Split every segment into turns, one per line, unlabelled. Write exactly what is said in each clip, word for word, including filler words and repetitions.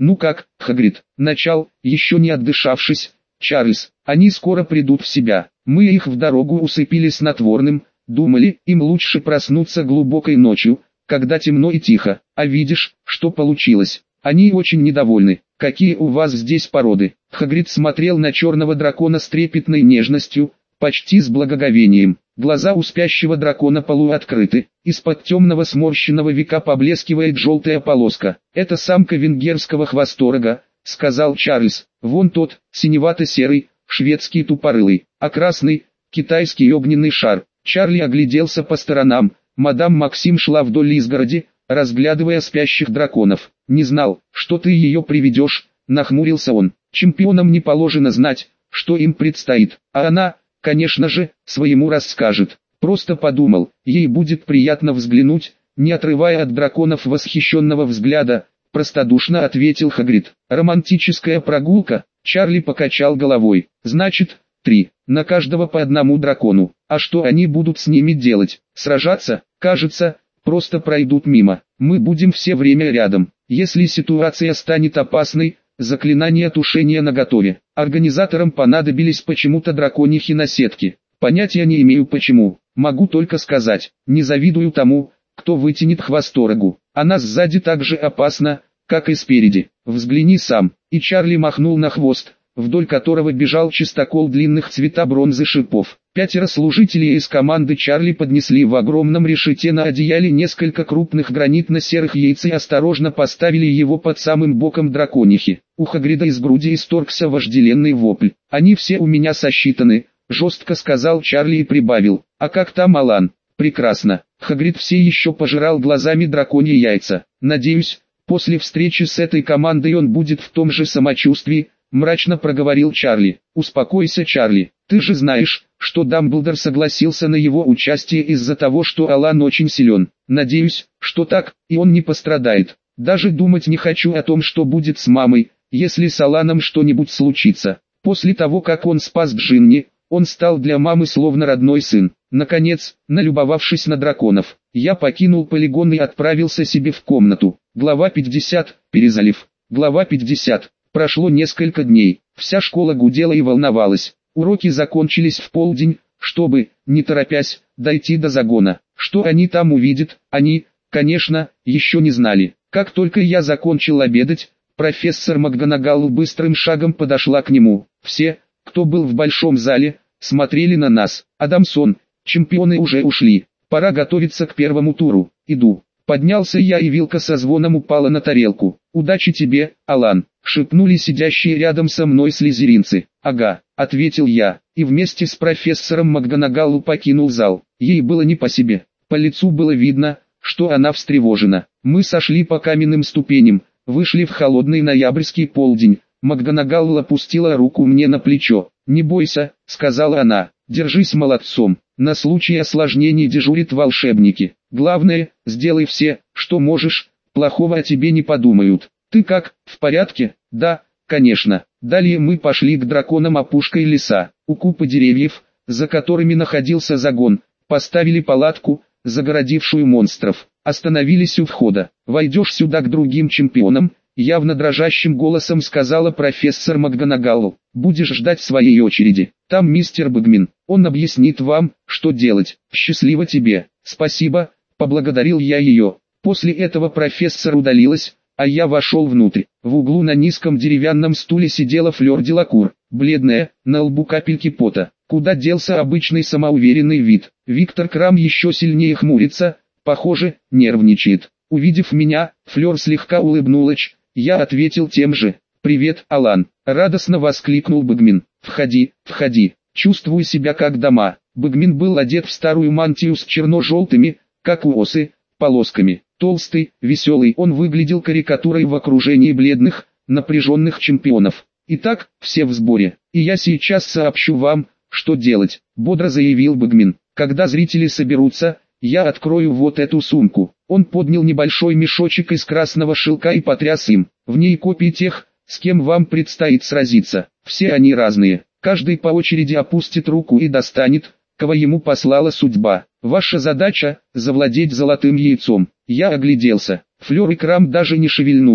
«Ну как, Хагрид?» «Начал, еще не отдышавшись. Чарльз, они скоро придут в себя. Мы их в дорогу усыпили снотворным, думали, им лучше проснуться глубокой ночью, когда темно и тихо. А видишь, что получилось? Они очень недовольны. Какие у вас здесь породы?» Хагрид смотрел на черного дракона с трепетной нежностью, почти с благоговением. Глаза у спящего дракона полуоткрыты, из-под темного сморщенного века поблескивает желтая полоска. «Это самка венгерского хвосторога», — сказал Чарльз. «Вон тот, синевато-серый, шведский тупорылый, а красный, китайский огненный шар». Чарли огляделся по сторонам. Мадам Максим шла вдоль изгороди, разглядывая спящих драконов. «Не знал, что ты ее приведешь», — нахмурился он. «Чемпионам не положено знать, что им предстоит, а она, конечно же, своему расскажет. Просто подумал, ей будет приятно взглянуть», не отрывая от драконов восхищенного взгляда, простодушно ответил Хагрид. «Романтическая прогулка?» Чарли покачал головой. «Значит, три. На каждого по одному дракону. А что они будут с ними делать? Сражаться? Кажется, просто пройдут мимо. Мы будем все время рядом. Если ситуация станет опасной, заклинание тушения наготове. Организаторам понадобились почему-то драконихи на сетке. Понятия не имею почему. Могу только сказать, не завидую тому, кто вытянет хвосторогу. Она сзади так же опасна, как и спереди. Взгляни сам». И Чарли махнул на хвост, вдоль которого бежал чистокол длинных цвета бронзы шипов. Пятеро служителей из команды Чарли поднесли в огромном решете на одеяле несколько крупных гранитно-серых яиц и осторожно поставили его под самым боком драконихи. У Хагрида из груди исторгся вожделенный вопль. «Они все у меня сосчитаны», — жестко сказал Чарли и прибавил. «А как там Алан?» «Прекрасно». Хагрид все еще пожирал глазами драконьи яйца. «Надеюсь, после встречи с этой командой он будет в том же самочувствии», — мрачно проговорил Чарли. «Успокойся, Чарли. Ты же знаешь, что Дамблдор согласился на его участие из-за того, что Алан очень силен. Надеюсь, что так, и он не пострадает. Даже думать не хочу о том, что будет с мамой, если с Аланом что-нибудь случится. После того, как он спас Джинни, он стал для мамы словно родной сын». Наконец, налюбовавшись на драконов, я покинул полигон и отправился себе в комнату. Глава пятьдесят. Перезалив. Глава пятьдесят. Прошло несколько дней. Вся школа гудела и волновалась. Уроки закончились в полдень, чтобы, не торопясь, дойти до загона. Что они там увидят, они, конечно, еще не знали. Как только я закончил обедать, профессор МакГонагал быстрым шагом подошла к нему. Все, кто был в большом зале, смотрели на нас. «Адамсон, чемпионы уже ушли. Пора готовиться к первому туру. Иду». Поднялся я, и вилка со звоном упала на тарелку. «Удачи тебе, Алан», — шепнули сидящие рядом со мной слизеринцы. «Ага», — ответил я, и вместе с профессором МакГонагалл покинул зал. Ей было не по себе. По лицу было видно, что она встревожена. Мы сошли по каменным ступеням, вышли в холодный ноябрьский полдень. МакГонагалл опустила руку мне на плечо. «Не бойся», — сказала она, — «держись молодцом. На случай осложнений дежурят волшебники. Главное, сделай все, что можешь, плохого о тебе не подумают. Ты как, в порядке?» «Да, конечно». Далее мы пошли к драконам опушкой леса. У купы деревьев, за которыми находился загон, поставили палатку, загородившую монстров. Остановились у входа. «Войдешь сюда к другим чемпионам», — явно дрожащим голосом сказала профессор МакГонагалл. «Будешь ждать своей очереди. Там мистер Бэгмин. Он объяснит вам, что делать. Счастливо тебе». «Спасибо», — поблагодарил я ее. После этого профессор удалилась, а я вошел внутрь. В углу на низком деревянном стуле сидела Флёр Делакур, бледная, на лбу капельки пота. Куда делся обычный самоуверенный вид? Виктор Крам еще сильнее хмурится, похоже, нервничает. Увидев меня, Флёр слегка улыбнулась. Я ответил тем же. «Привет, Алан!» — радостно воскликнул Бэгмин. «Входи, входи, чувствую себя как дома». Бэгмин был одет в старую мантию с черно-желтыми, как у осы, полосками. Толстый, веселый, он выглядел карикатурой в окружении бледных, напряженных чемпионов. «Итак, все в сборе, и я сейчас сообщу вам, что делать», — бодро заявил Бэгмин. «Когда зрители соберутся, я открою вот эту сумку». Он поднял небольшой мешочек из красного шелка и потряс им. В ней копии тех, с кем вам предстоит сразиться. Все они разные. Каждый по очереди опустит руку и достанет, кого ему послала судьба. Ваша задача – завладеть золотым яйцом. Я огляделся. Флёр и Крам даже не шевельнулись.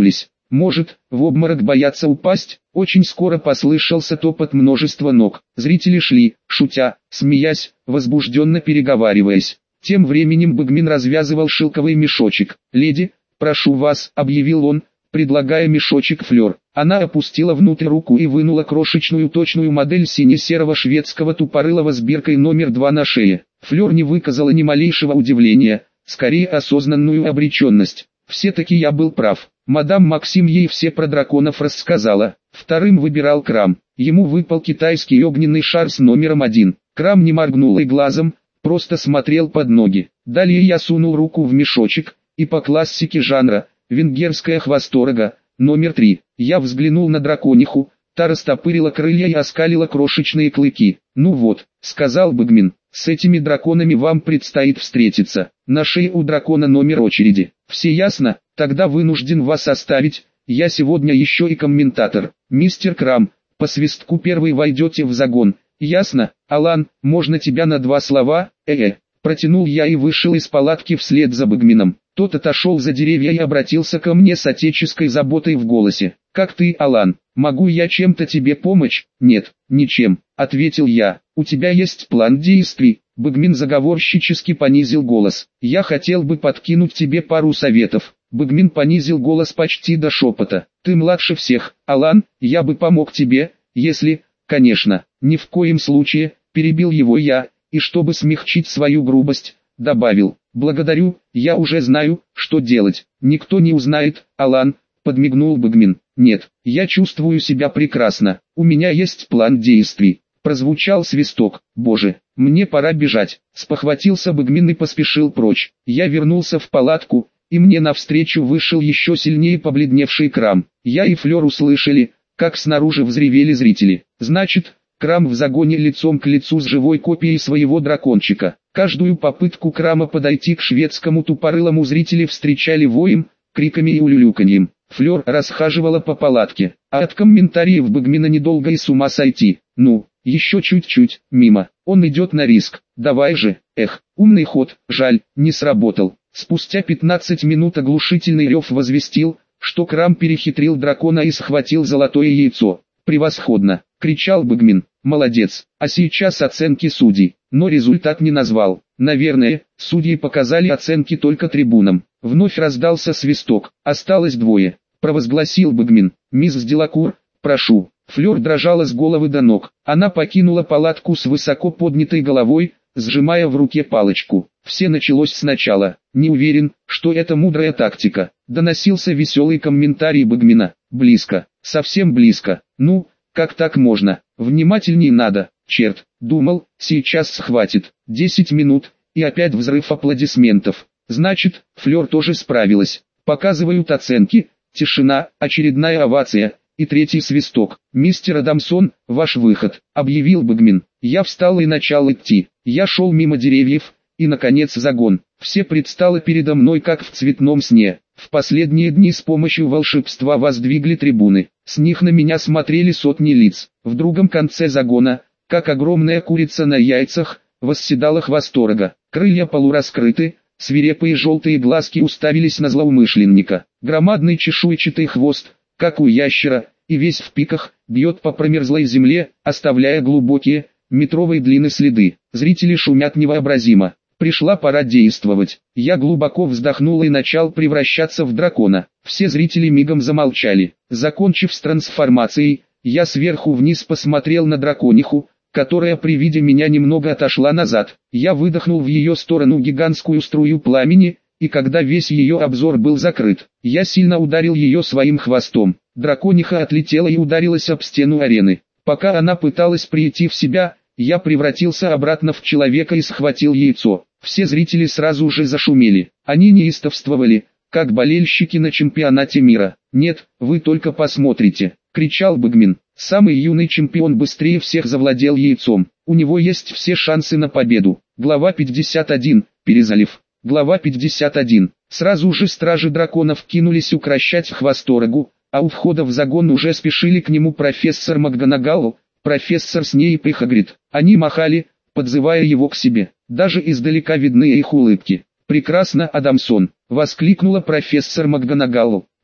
Может, в обморок боятся упасть? Очень скоро послышался топот множества ног. Зрители шли, шутя, смеясь, возбужденно переговариваясь. Тем временем Бэгмин развязывал шелковый мешочек. «Леди, прошу вас», — объявил он, предлагая мешочек Флёр. Она опустила внутрь руку и вынула крошечную точную модель сине-серого шведского тупорылого с биркой номер два на шее. Флёр не выказала ни малейшего удивления, скорее осознанную обреченность. «Все-таки я был прав. Мадам Максим ей все про драконов рассказала». Вторым выбирал Крам. Ему выпал китайский огненный шар с номером один. Крам не моргнул и глазом, просто смотрел под ноги. Далее я сунул руку в мешочек, и по классике жанра, венгерская хвосторога, номер три. Я взглянул на дракониху, та растопырила крылья и оскалила крошечные клыки. «Ну вот», — сказал Бэгмин, — «с этими драконами вам предстоит встретиться. На шее у дракона номер очереди. Все ясно? Тогда вынужден вас оставить, я сегодня еще и комментатор. Мистер Крам, по свистку первый войдете в загон. Ясно? Алан, можно тебя на два слова?» «Э-э». Протянул я и вышел из палатки вслед за Бэгмином. Тот отошел за деревья и обратился ко мне с отеческой заботой в голосе. «Как ты, Алан? Могу я чем-то тебе помочь?» «Нет, ничем», — ответил я. «У тебя есть план действий?» Бэгмин заговорщически понизил голос. «Я хотел бы подкинуть тебе пару советов». Бэгмин понизил голос почти до шепота. «Ты младше всех, Алан, я бы помог тебе, если, конечно, ни в коем случае», — перебил его я, и чтобы смягчить свою грубость, добавил: «Благодарю, я уже знаю, что делать». «Никто не узнает, Алан», — подмигнул Бэгмин. «Нет, я чувствую себя прекрасно, у меня есть план действий». Прозвучал свисток. «Боже, мне пора бежать». Спохватился Бэгмин и поспешил прочь. Я вернулся в палатку, и мне навстречу вышел еще сильнее побледневший Крам. Я и Флёр услышали, как снаружи взревели зрители. Значит, Крам в загоне лицом к лицу с живой копией своего дракончика. Каждую попытку Крама подойти к шведскому тупорылому зрители встречали воем, криками и улюлюканьем. Флёр расхаживала по палатке, а от комментариев Бэгмина недолго и с ума сойти. «Ну, еще чуть-чуть, мимо, он идет на риск, давай же». Эх, умный ход, жаль, не сработал. Спустя пятнадцать минут оглушительный рев возвестил, что Крам перехитрил дракона и схватил золотое яйцо. «Превосходно!» — кричал Бэгмин. «Молодец!» А сейчас оценки судей. Но результат не назвал. Наверное, судьи показали оценки только трибунам. Вновь раздался свисток. «Осталось двое», — провозгласил Бэгмин. «Мисс Делакур, прошу». Флёр дрожала с головы до ног. Она покинула палатку с высоко поднятой головой, сжимая в руке палочку. Все началось сначала. «Не уверен, что это мудрая тактика», — доносился веселый комментарий Бэгмина. «Близко, совсем близко. Ну, как так можно? Внимательней надо. Черт, думал, сейчас схватит». Десять минут, и опять взрыв аплодисментов. Значит, Флёр тоже справилась. Показывают оценки. Тишина, очередная овация. И третий свисток. «Мистер Адамсон, ваш выход», — объявил Бэгмин. Я встал и начал идти. Я шел мимо деревьев, и наконец загон. Все предстало передо мной как в цветном сне. В последние дни с помощью волшебства воздвигли трибуны. С них на меня смотрели сотни лиц. В другом конце загона, как огромная курица на яйцах, восседала хвосторога. Крылья полураскрыты, свирепые желтые глазки уставились на злоумышленника. Громадный чешуйчатый хвост, как у ящера, и весь в пиках, бьет по промерзлой земле, оставляя глубокие, метровой длины следы. Зрители шумят невообразимо. Пришла пора действовать. Я глубоко вздохнул и начал превращаться в дракона. Все зрители мигом замолчали. Закончив с трансформацией, я сверху вниз посмотрел на дракониху, которая при виде меня немного отошла назад. Я выдохнул в ее сторону гигантскую струю пламени, и когда весь ее обзор был закрыт, я сильно ударил ее своим хвостом. Дракониха отлетела и ударилась об стену арены. Пока она пыталась прийти в себя, я превратился обратно в человека и схватил яйцо. Все зрители сразу же зашумели. Они неистовствовали, как болельщики на чемпионате мира. «Нет, вы только посмотрите», — кричал Бэгмин. Самый юный чемпион быстрее всех завладел яйцом. У него есть все шансы на победу. Глава пятьдесят один. Перезалив. Глава пятьдесят один. Сразу же стражи драконов кинулись укрощать хвосторогу, а у входа в загон уже спешили к нему профессор МакГонагал, профессор Снейп и Хагрид. Они махали, подзывая его к себе. Даже издалека видны их улыбки. «Прекрасно, Адамсон!» — воскликнула профессор МакГонагал.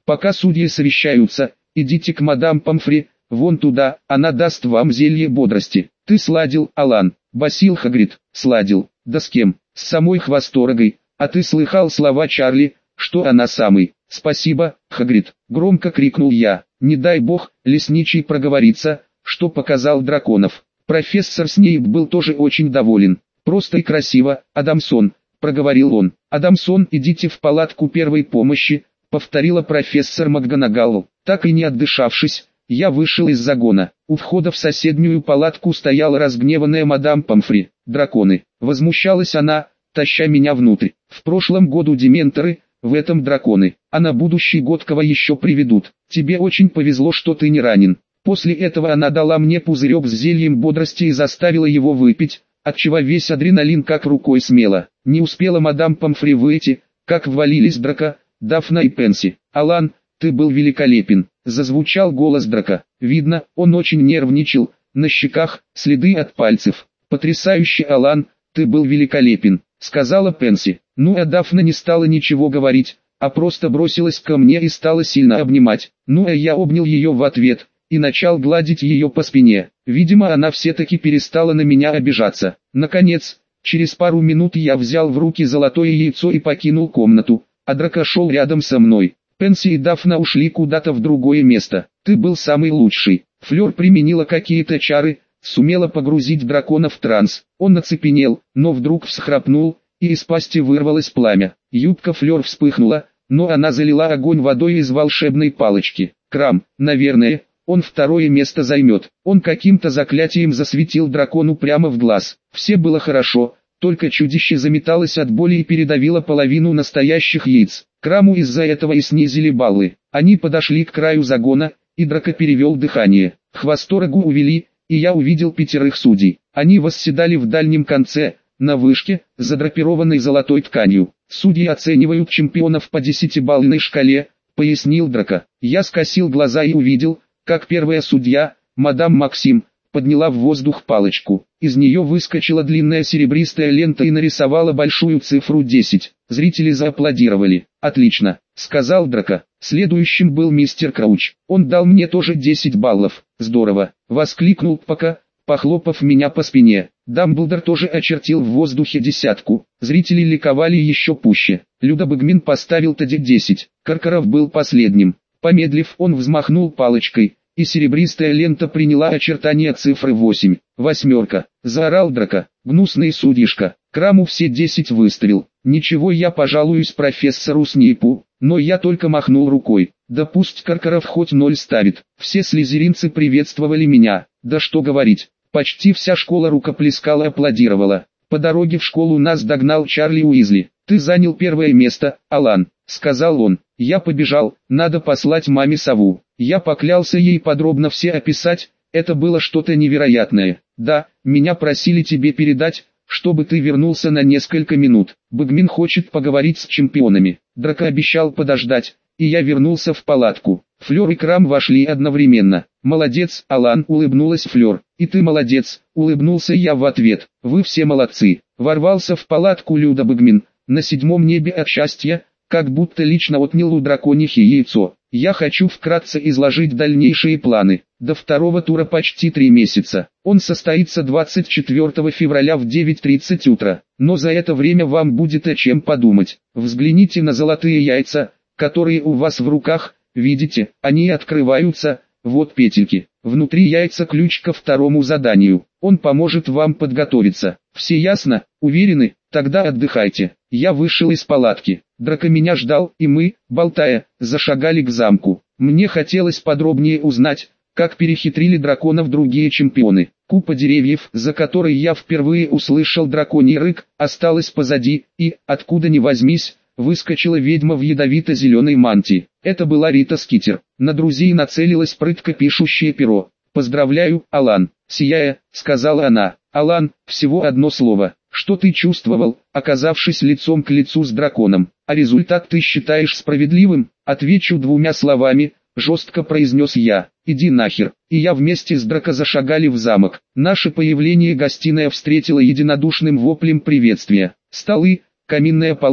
Пока судьи совещаются, идите к мадам Помфри, вон туда, она даст вам зелье бодрости. Ты сладил, Алан? Басил Хагрид. Сладил. Да с кем? С самой Хвосторогой. А ты слыхал слова Чарли, что она самый? Спасибо, Хагрид. Громко крикнул я. Не дай бог, лесничий проговорится, что показал драконов. Профессор Снейп был тоже очень доволен. Просто и красиво, Адамсон, проговорил он. Адамсон, идите в палатку первой помощи, повторила профессор МакГонагалл. Так и не отдышавшись, я вышел из загона. У входа в соседнюю палатку стояла разгневанная мадам Помфри. Драконы. Возмущалась она, таща меня внутрь. В прошлом году дементоры, в этом драконы. А на будущий год кого еще приведут. Тебе очень повезло, что ты не ранен. После этого она дала мне пузырек с зельем бодрости и заставила его выпить, отчего весь адреналин как рукой смело. Не успела мадам Помфри выйти, как ввалились Драко, Дафна и Пенси. «Алан, ты был великолепен», — зазвучал голос Драко. Видно, он очень нервничал, на щеках следы от пальцев. «Потрясающе, Алан, ты был великолепен», — сказала Пенси. Ну а Дафна не стала ничего говорить, а просто бросилась ко мне и стала сильно обнимать. Ну а я обнял ее в ответ и начал гладить ее по спине. Видимо, она все-таки перестала на меня обижаться. Наконец, через пару минут я взял в руки золотое яйцо и покинул комнату, а Драко шел рядом со мной. Пенси и Дафна ушли куда-то в другое место. Ты был самый лучший. Флёр применила какие-то чары, сумела погрузить дракона в транс. Он оцепенел, но вдруг всхрапнул, и из пасти вырвалось пламя. Юбка Флёр вспыхнула, но она залила огонь водой из волшебной палочки. Крам, наверное, он второе место займет. Он каким-то заклятием засветил дракону прямо в глаз. Все было хорошо, только чудище заметалось от боли и передавило половину настоящих яиц. Краму из-за этого и снизили баллы. Они подошли к краю загона, и Драко перевел дыхание. Хвосторогу увели, и я увидел пятерых судей. Они восседали в дальнем конце, на вышке, задрапированной золотой тканью. Судьи оценивают чемпионов по десятибалльной шкале, пояснил Драко. Я скосил глаза и увидел, как первая судья, мадам Максим, подняла в воздух палочку. Из нее выскочила длинная серебристая лента и нарисовала большую цифру десять. Зрители зааплодировали. «Отлично», — сказал Драко. Следующим был мистер Крауч. Он дал мне тоже десять баллов. «Здорово», — воскликнул Пока, похлопав меня по спине. Дамблдор тоже очертил в воздухе десятку. Зрители ликовали еще пуще. Люда Багмин поставил Т Д десять. Каркаров был последним. Помедлив, он взмахнул палочкой, и серебристая лента приняла очертания цифры восемь. «Восьмерка», — заорал Драко. «Гнусный судишка, Краму все десять выставил. Ничего, я пожалуюсь профессору Снейпу». Но я только махнул рукой. Да пусть Каркаров хоть ноль ставит. Все слизеринцы приветствовали меня. Да что говорить, почти вся школа рукоплескала и аплодировала. По дороге в школу нас догнал Чарли Уизли. «Ты занял первое место, Алан», — сказал он. Я побежал, надо послать маме сову. Я поклялся ей подробно все описать, это было что-то невероятное. Да, меня просили тебе передать, чтобы ты вернулся на несколько минут. Багмин хочет поговорить с чемпионами. Драко обещал подождать, и я вернулся в палатку. Флёр и Крам вошли одновременно. «Молодец, Алан», — улыбнулась Флёр. «И ты молодец», — улыбнулся я в ответ. «Вы все молодцы». Ворвался в палатку Люда Багмин, на седьмом небе от счастья, как будто лично отнял у драконихи яйцо. Я хочу вкратце изложить дальнейшие планы. До второго тура почти три месяца. Он состоится двадцать четвёртого февраля в девять тридцать утра. Но за это время вам будет о чем подумать. Взгляните на золотые яйца, которые у вас в руках, видите, они открываются, вот петельки. Внутри яйца ключ ко второму заданию. Он поможет вам подготовиться. Все ясно? Уверены? Тогда отдыхайте. Я вышел из палатки. Драко меня ждал, и мы, болтая, зашагали к замку. Мне хотелось подробнее узнать, как перехитрили драконов другие чемпионы. Купа деревьев, за которой я впервые услышал драконий рык, осталась позади, и, откуда ни возьмись, выскочила ведьма в ядовито-зеленой мантии. Это была Рита Скитер. На друзей нацелилась прытко пишущее перо. «Поздравляю, Алан», — сияя, сказала она. «Алан, всего одно слово. Что ты чувствовал, оказавшись лицом к лицу с драконом? А результат ты считаешь справедливым?» «Отвечу двумя словами», — жестко произнес я. «Иди нахер». И я вместе с Драко зашагали в замок. Наше появление гостиная встретила единодушным воплем приветствия. Столы, каминная полка,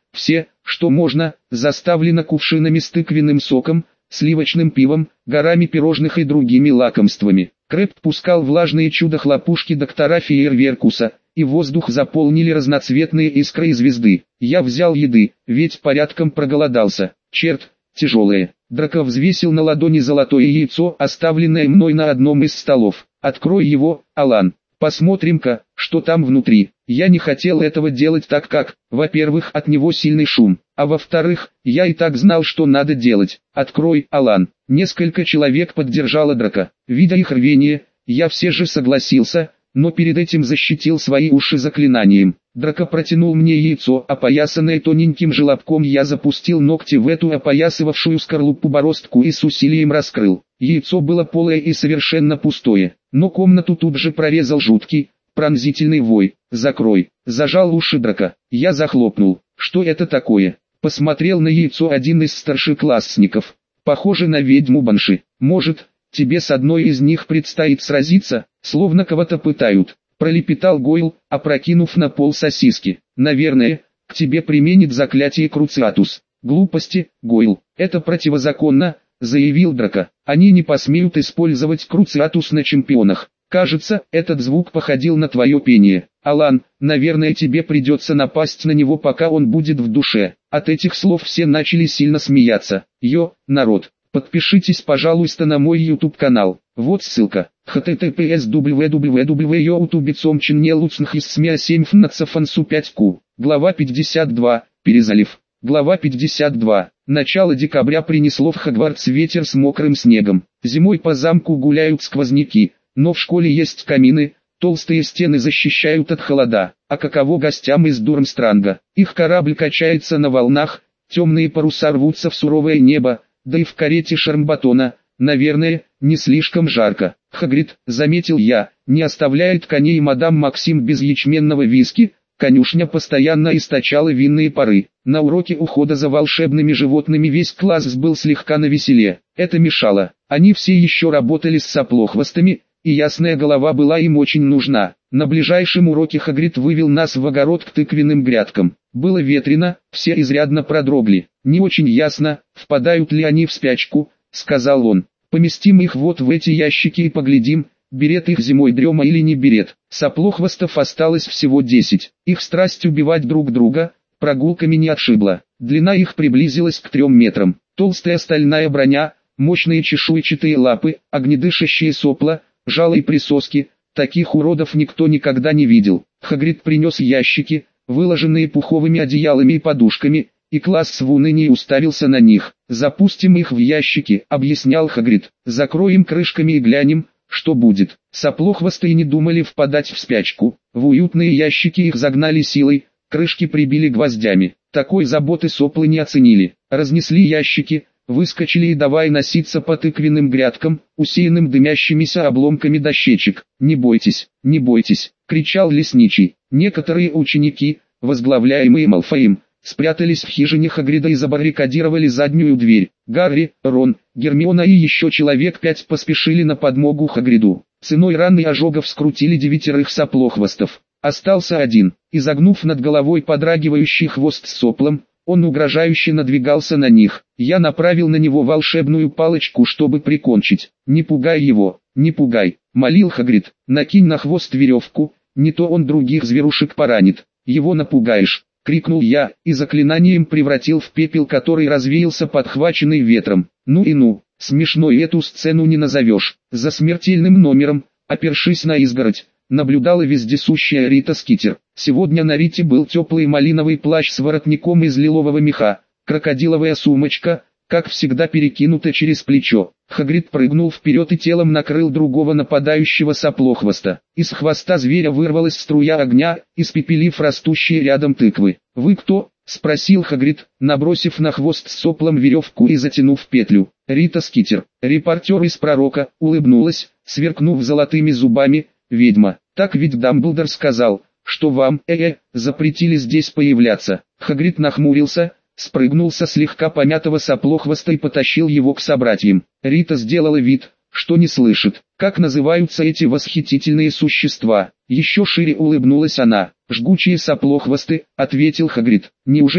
все, что можно, заставлено кувшинами с тыквенным соком, сливочным пивом, горами пирожных и другими лакомствами. Крэб пускал влажные чудо-хлопушки доктора Фейерверкуса, и воздух заполнили разноцветные искры и звезды. Я взял еды, ведь порядком проголодался. Черт, тяжелое. Драко взвесил на ладони золотое яйцо, оставленное мной на одном из столов. «Открой его, Алан. Посмотрим-ка, что там внутри». Я не хотел этого делать, так как, во-первых, от него сильный шум, а во-вторых, я и так знал, что надо делать. «Открой, Алан». Несколько человек поддержало Драко. Видя их рвение, я все же согласился, но перед этим защитил свои уши заклинанием. Драко протянул мне яйцо, опоясанное тоненьким желобком. Я запустил ногти в эту опоясывавшую скорлупу бороздку и с усилием раскрыл. Яйцо было полое и совершенно пустое, но комнату тут же прорезал жуткий, пронзительный вой. «Закрой!» Зажал уши Драко. Я захлопнул. «Что это такое?» Посмотрел на яйцо один из старшеклассников. «Похоже на ведьму Банши. Может, тебе с одной из них предстоит сразиться, словно кого-то пытают», пролепетал Гойл, опрокинув на пол сосиски. «Наверное, к тебе применит заклятие Круциатус». «Глупости, Гойл, это противозаконно», заявил Драко. «Они не посмеют использовать Круциатус на чемпионах». «Кажется, этот звук походил на твое пение. Алан, наверное, тебе придется напасть на него, пока он будет в душе». От этих слов все начали сильно смеяться. «Йо, народ, подпишитесь, пожалуйста, на мой YouTube канал. Вот ссылка. https www.youtube.com ченнелуцнхиссмиасемьфнацафансу пять ку. Глава пятьдесят два. Перезалив. Глава пятьдесят два. Начало декабря принесло в Хогвартс ветер с мокрым снегом. Зимой по замку гуляют сквозняки, но в школе есть камины, толстые стены защищают от холода. А каково гостям из Дурмстранга? Их корабль качается на волнах, темные паруса рвутся в суровое небо, да и в карете Шармбатона, наверное, не слишком жарко. Хагрид, заметил я, не оставляет коней мадам Максим без ячменного виски. Конюшня постоянно источала винные пары. На уроке ухода за волшебными животными весь класс был слегка навеселе. Это мешало. Они все еще работали с соплохвостами, и ясная голова была им очень нужна. На ближайшем уроке Хагрид вывел нас в огород к тыквенным грядкам. Было ветрено, все изрядно продрогли. «Не очень ясно, впадают ли они в спячку», — сказал он. «Поместим их вот в эти ящики и поглядим, берет их зимой дрема или не берет». Соплохвостов осталось всего десять. Их страсть убивать друг друга прогулками не отшибла. Длина их приблизилась к трем метрам. Толстая стальная броня, мощные чешуйчатые лапы, огнедышащие сопла, жало и присоски. Таких уродов никто никогда не видел. Хагрид принес ящики, выложенные пуховыми одеялами и подушками, и класс в унынии уставился на них. «Запустим их в ящики», — объяснял Хагрид. «Закроем крышками и глянем, что будет». Соплохвосты не думали впадать в спячку. В уютные ящики их загнали силой, крышки прибили гвоздями. Такой заботы соплы не оценили. Разнесли ящики, выскочили и давай носиться по тыквенным грядкам, усеянным дымящимися обломками дощечек. «Не бойтесь, не бойтесь», — кричал лесничий. Некоторые ученики, возглавляемые Малфоем, спрятались в хижине Хагрида и забаррикадировали заднюю дверь. Гарри, Рон, Гермиона и еще человек пять поспешили на подмогу Хагриду. Ценой ран и ожогов скрутили девятерых соплохвостов. Остался один. Изогнув над головой подрагивающий хвост с соплом, он угрожающе надвигался на них. Я направил на него волшебную палочку, чтобы прикончить. «Не пугай его, не пугай», — молил Хагрид. «Накинь на хвост веревку, не то он других зверушек поранит. Его напугаешь», — крикнул я, и заклинанием превратил в пепел, который развеялся подхваченный ветром. Ну и ну, смешной эту сцену не назовешь. За смертельным номером, опершись на изгородь, наблюдала вездесущая Рита Скитер. Сегодня на Рите был теплый малиновый плащ с воротником из лилового меха, крокодиловая сумочка, как всегда перекинута через плечо. Хагрид прыгнул вперед и телом накрыл другого нападающего соплохвоста. Из хвоста зверя вырвалась струя огня, испепелив растущие рядом тыквы. «Вы кто?» — спросил Хагрид, набросив на хвост с соплом веревку и затянув петлю. «Рита Скитер, репортер из Пророка», — улыбнулась, сверкнув золотыми зубами. «Ведьма, так ведь Дамблдор сказал, что вам, э-э, запретили здесь появляться». Хагрид нахмурился, спрыгнул со слегка помятого соплохвоста и потащил его к собратьям. Рита сделала вид, что не слышит. «Как называются эти восхитительные существа?» Еще шире улыбнулась она. «Жгучие соплохвосты», — ответил Хагрид. «Неужели?»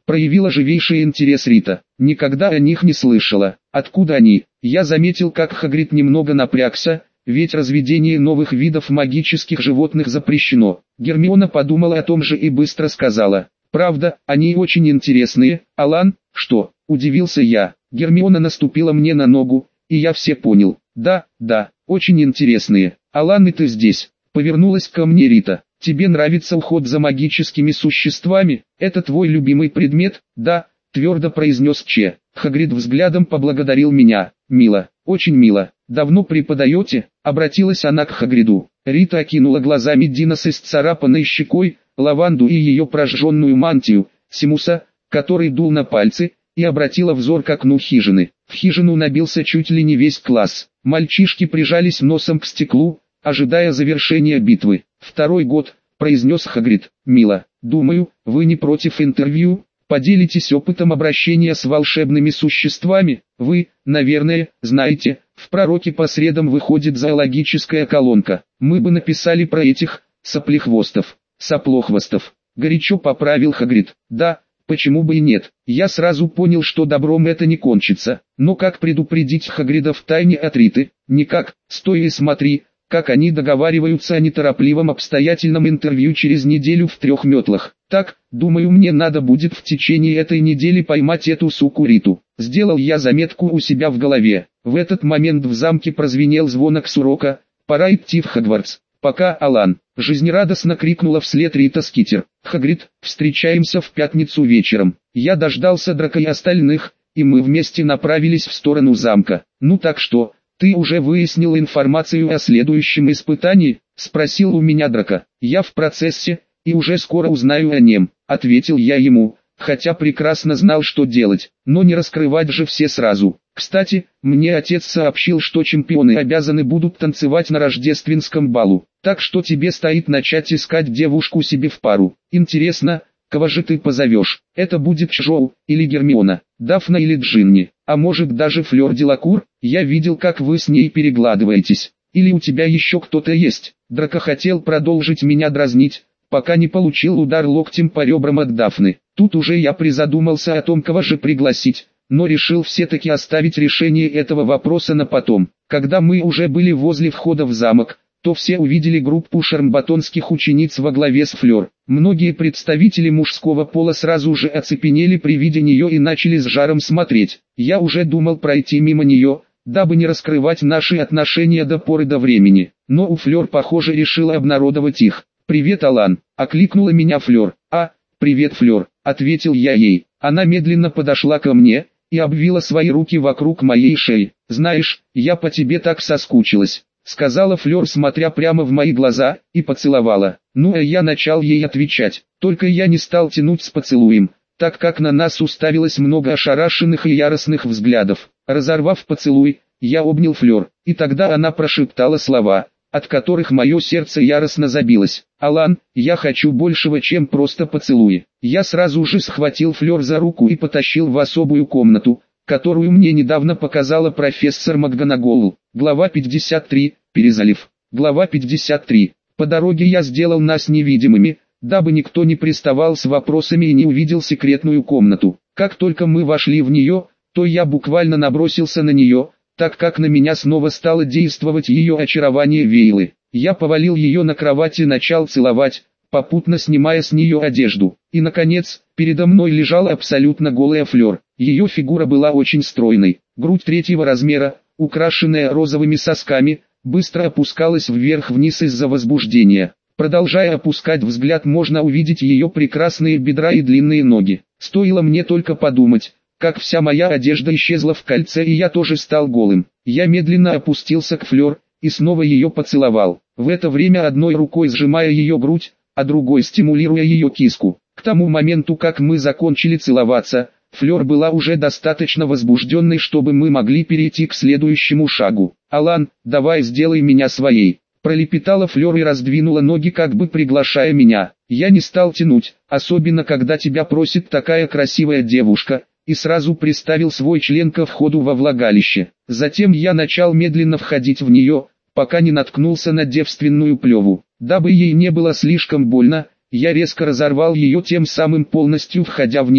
Проявила живейший интерес Рита. Никогда о них не слышала. Откуда они? Я заметил, как Хагрид немного напрягся, ведь разведение новых видов магических животных запрещено. Гермиона подумала о том же и быстро сказала: «Правда, они очень интересные, Алан». «Что?» – удивился я. Гермиона наступила мне на ногу, и я все понял. «Да, да, очень интересные. Алан, и ты здесь?» – повернулась ко мне Рита. «Тебе нравится уход за магическими существами? Это твой любимый предмет?» «Да», – твердо произнес Че. Хагрид взглядом поблагодарил меня. «Мило, очень мило. Давно преподаете?» – обратилась она к Хагриду. Рита окинула глазами Дина с исцарапанной щекой, Лаванду и ее прожженную мантию, Симуса, который дул на пальцы, и обратила взор к окну хижины. В хижину набился чуть ли не весь класс. Мальчишки прижались носом к стеклу, ожидая завершения битвы. «Второй год», — произнес Хагрид. «Мило, думаю, вы не против интервью? Поделитесь опытом обращения с волшебными существами? Вы, наверное, знаете, в «Пророке» по средам выходит зоологическая колонка. Мы бы написали про этих соплехвостов». «Соплохвостов», — горячо поправил Хагрид. «Да, почему бы и нет?» Я сразу понял, что добром это не кончится. Но как предупредить Хагрида втайне от Риты? Никак. Стой и смотри, как они договариваются о неторопливом обстоятельном интервью через неделю в трех метлах. Так, думаю, мне надо будет в течение этой недели поймать эту суку Риту. Сделал я заметку у себя в голове. В этот момент в замке прозвенел звонок с урока. Пора идти в Хогвартс. «Пока, Алан!» — жизнерадостно крикнула вслед Рита Скитер. «Хагрид, встречаемся в пятницу вечером». Я дождался Драка и остальных, и мы вместе направились в сторону замка. «Ну так что, ты уже выяснил информацию о следующем испытании?» — спросил у меня Драка. «Я в процессе, и уже скоро узнаю о нем», — ответил я ему, хотя прекрасно знал, что делать, но не раскрывать же все сразу. «Кстати, мне отец сообщил, что чемпионы обязаны будут танцевать на рождественском балу, так что тебе стоит начать искать девушку себе в пару. Интересно, кого же ты позовешь? Это будет Чжоу, или Гермиона, Дафна или Джинни, а может даже Флёр Делакур? Я видел, как вы с ней переглядываетесь. Или у тебя еще кто-то есть?» Драко хотел продолжить меня дразнить, пока не получил удар локтем по ребрам от Дафны. Тут уже я призадумался о том, кого же пригласить, но решил все-таки оставить решение этого вопроса на потом. Когда мы уже были возле входа в замок, то все увидели группу шармбатонских учениц во главе с Флёр. Многие представители мужского пола сразу же оцепенели при виде нее и начали с жаром смотреть. Я уже думал пройти мимо нее, дабы не раскрывать наши отношения до поры до времени, но у Флёр, похоже, решила обнародовать их. «Привет, Алан!» — окликнула меня Флёр. «А, привет, Флёр!» — ответил я ей. Она медленно подошла ко мне и обвила свои руки вокруг моей шеи. «Знаешь, я по тебе так соскучилась», — сказала Флёр, смотря прямо в мои глаза, и поцеловала. Ну а я начал ей отвечать, только я не стал тянуть с поцелуем, так как на нас уставилось много ошарашенных и яростных взглядов. Разорвав поцелуй, я обнял Флёр, и тогда она прошептала слова, от которых мое сердце яростно забилось. «Алан, я хочу большего, чем просто поцелуи». Я сразу же схватил Флёр за руку и потащил в особую комнату, которую мне недавно показала профессор МакГонагall. Глава пятьдесят три. Перезалив. Глава пятьдесят три. По дороге я сделал нас невидимыми, дабы никто не приставал с вопросами и не увидел секретную комнату. Как только мы вошли в нее, то я буквально набросился на нее, так как на меня снова стало действовать ее очарование Вейлы. Я повалил ее на кровать и начал целовать, попутно снимая с нее одежду. И наконец, передо мной лежала абсолютно голая Флёр. Ее фигура была очень стройной, грудь третьего размера, украшенная розовыми сосками, быстро опускалась вверх-вниз из-за возбуждения. Продолжая опускать взгляд, можно увидеть ее прекрасные бедра и длинные ноги. Стоило мне только подумать, как вся моя одежда исчезла в кольце, и я тоже стал голым. Я медленно опустился к Флёр и снова ее поцеловал, в это время одной рукой сжимая ее грудь, а другой стимулируя ее киску. К тому моменту, как мы закончили целоваться, Флёр была уже достаточно возбужденной, чтобы мы могли перейти к следующему шагу. «Алан, давай сделай меня своей», — пролепетала Флёр и раздвинула ноги, как бы приглашая меня. Я не стал тянуть, особенно когда тебя просит такая красивая девушка, и сразу приставил свой член ко входу во влагалище. Затем я начал медленно входить в нее, пока не наткнулся на девственную плеву. Дабы ей не было слишком больно, я резко разорвал ее, тем самым полностью входя в нее.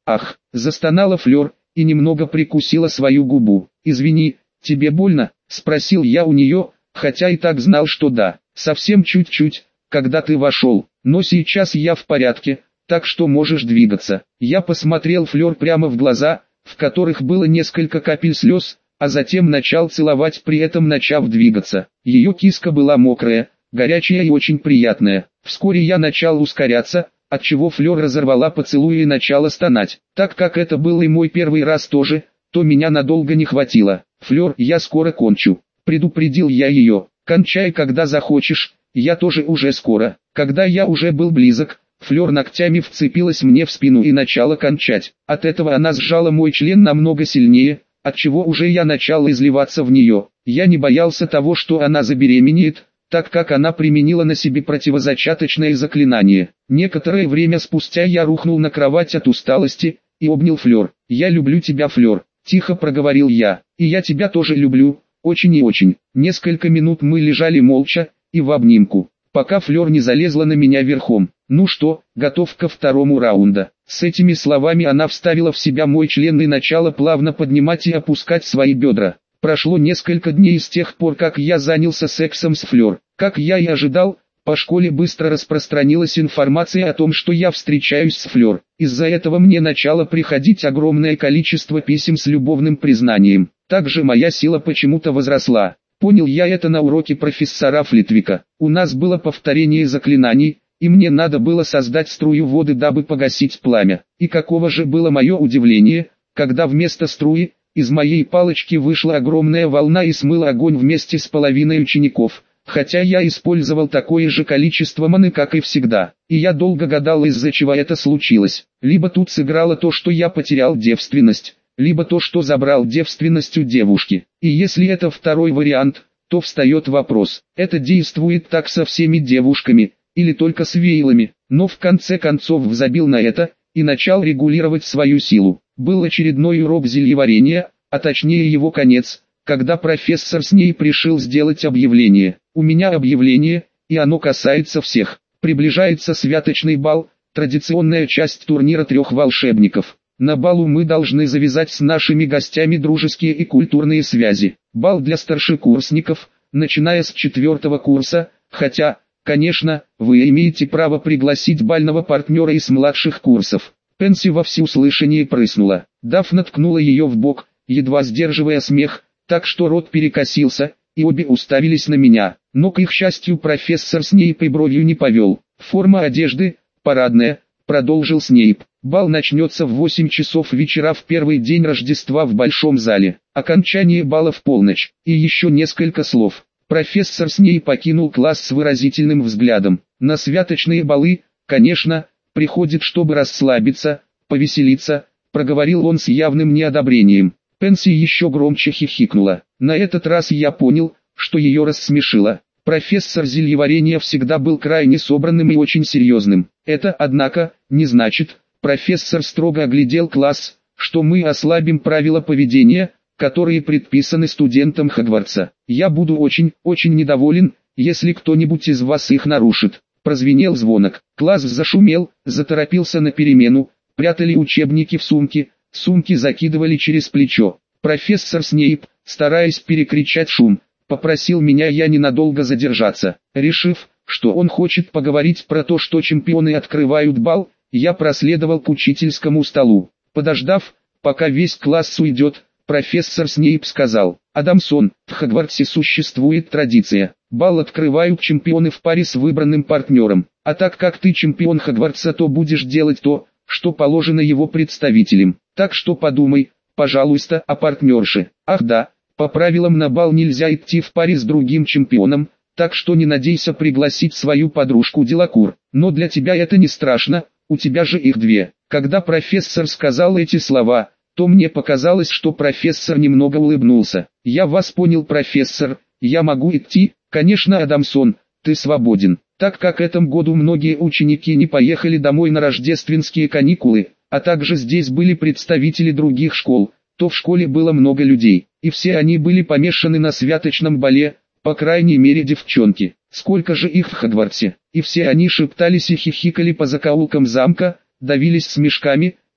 Ах, застонала Флёр и немного прикусила свою губу. Извини, тебе больно? Спросил я у нее, хотя и так знал, что да, совсем чуть-чуть, когда ты вошел, но сейчас я в порядке, так что можешь двигаться. Я посмотрел Флёр прямо в глаза, в которых было несколько капель слез, а затем начал целовать, при этом начав двигаться. Ее киска была мокрая, горячая и очень приятная. Вскоре я начал ускоряться, отчего Флёр разорвала поцелуй и начала стонать. Так как это был и мой первый раз тоже, то меня надолго не хватило. «Флёр, я скоро кончу», — предупредил я ее. «Кончай, когда захочешь, я тоже уже скоро». Когда я уже был близок, Флёр ногтями вцепилась мне в спину и начала кончать. От этого она сжала мой член намного сильнее, отчего уже я начал изливаться в нее. Я не боялся того, что она забеременеет, так как она применила на себе противозачаточное заклинание. Некоторое время спустя я рухнул на кровать от усталости и обнял Флёр. «Я люблю тебя, Флёр», — тихо проговорил я. «И я тебя тоже люблю, очень и очень». Несколько минут мы лежали молча и в обнимку, пока Флёр не залезла на меня верхом. «Ну что, готов ко второму раунду?» С этими словами она вставила в себя мой член и начала плавно поднимать и опускать свои бедра. Прошло несколько дней с тех пор, как я занялся сексом с Флёр. Как я и ожидал, по школе быстро распространилась информация о том, что я встречаюсь с Флёр. Из-за этого мне начало приходить огромное количество писем с любовным признанием. Также моя сила почему-то возросла. Понял я это на уроке профессора Флитвика. У нас было повторение заклинаний, и мне надо было создать струю воды, дабы погасить пламя. И каково же было мое удивление, когда вместо струи из моей палочки вышла огромная волна и смыла огонь вместе с половиной учеников, хотя я использовал такое же количество маны, как и всегда. И я долго гадал, из-за чего это случилось. Либо тут сыграло то, что я потерял девственность, либо то, что забрал девственность у девушки. И если это второй вариант, то встает вопрос, это действует так со всеми девушками, или только с вейлами? Но в конце концов взабил на это, и начал регулировать свою силу. Был очередной урок зельеварения, а точнее его конец, когда профессор с ней пришел сделать объявление. У меня объявление, и оно касается всех. Приближается святочный бал, традиционная часть турнира трех волшебников. На балу мы должны завязать с нашими гостями дружеские и культурные связи. Бал для старшекурсников, начиная с четвертого курса, хотя, конечно, вы имеете право пригласить бального партнера из младших курсов. Пенси во всеуслышание прыснула. Дафна ткнула ее в бок, едва сдерживая смех, так что рот перекосился, и обе уставились на меня. Но к их счастью профессор Снейп и бровью не повел. Форма одежды, парадная, продолжил Снейп. Бал начнется в восемь часов вечера в первый день Рождества в большом зале. Окончание бала в полночь. И еще несколько слов. Профессор Снейп покинул класс с выразительным взглядом. На святочные балы, конечно, приходит, чтобы расслабиться, повеселиться, проговорил он с явным неодобрением. Пенси еще громче хихикнула. На этот раз я понял, что ее рассмешило. Профессор зельеварения всегда был крайне собранным и очень серьезным. Это, однако, не значит, профессор строго оглядел класс, что мы ослабим правила поведения, которые предписаны студентам Хогвартса. Я буду очень, очень недоволен, если кто-нибудь из вас их нарушит. Прозвенел звонок. Класс зашумел, заторопился на перемену, прятали учебники в сумки, сумки закидывали через плечо. Профессор Снейп, стараясь перекричать шум, попросил меня я ненадолго задержаться. Решив, что он хочет поговорить про то, что чемпионы открывают бал, я проследовал к учительскому столу. Подождав, пока весь класс уйдет, профессор Снейп сказал: «Адамсон, в Хогвартсе существует традиция. Бал открывают чемпионы в паре с выбранным партнером. А так как ты чемпион Хогвартса, то будешь делать то, что положено его представителям. Так что подумай, пожалуйста, о партнерше. Ах да, по правилам на бал нельзя идти в паре с другим чемпионом, так что не надейся пригласить свою подружку Делакур. Но для тебя это не страшно, у тебя же их две». Когда профессор сказал эти слова, то мне показалось, что профессор немного улыбнулся. «Я вас понял, профессор, я могу идти?» «Конечно, Адамсон, ты свободен». Так как этом году многие ученики не поехали домой на рождественские каникулы, а также здесь были представители других школ, то в школе было много людей, и все они были помешаны на святочном бале, по крайней мере девчонки. Сколько же их в Хогвартсе, и все они шептались и хихикали по закоулкам замка, давились смешками,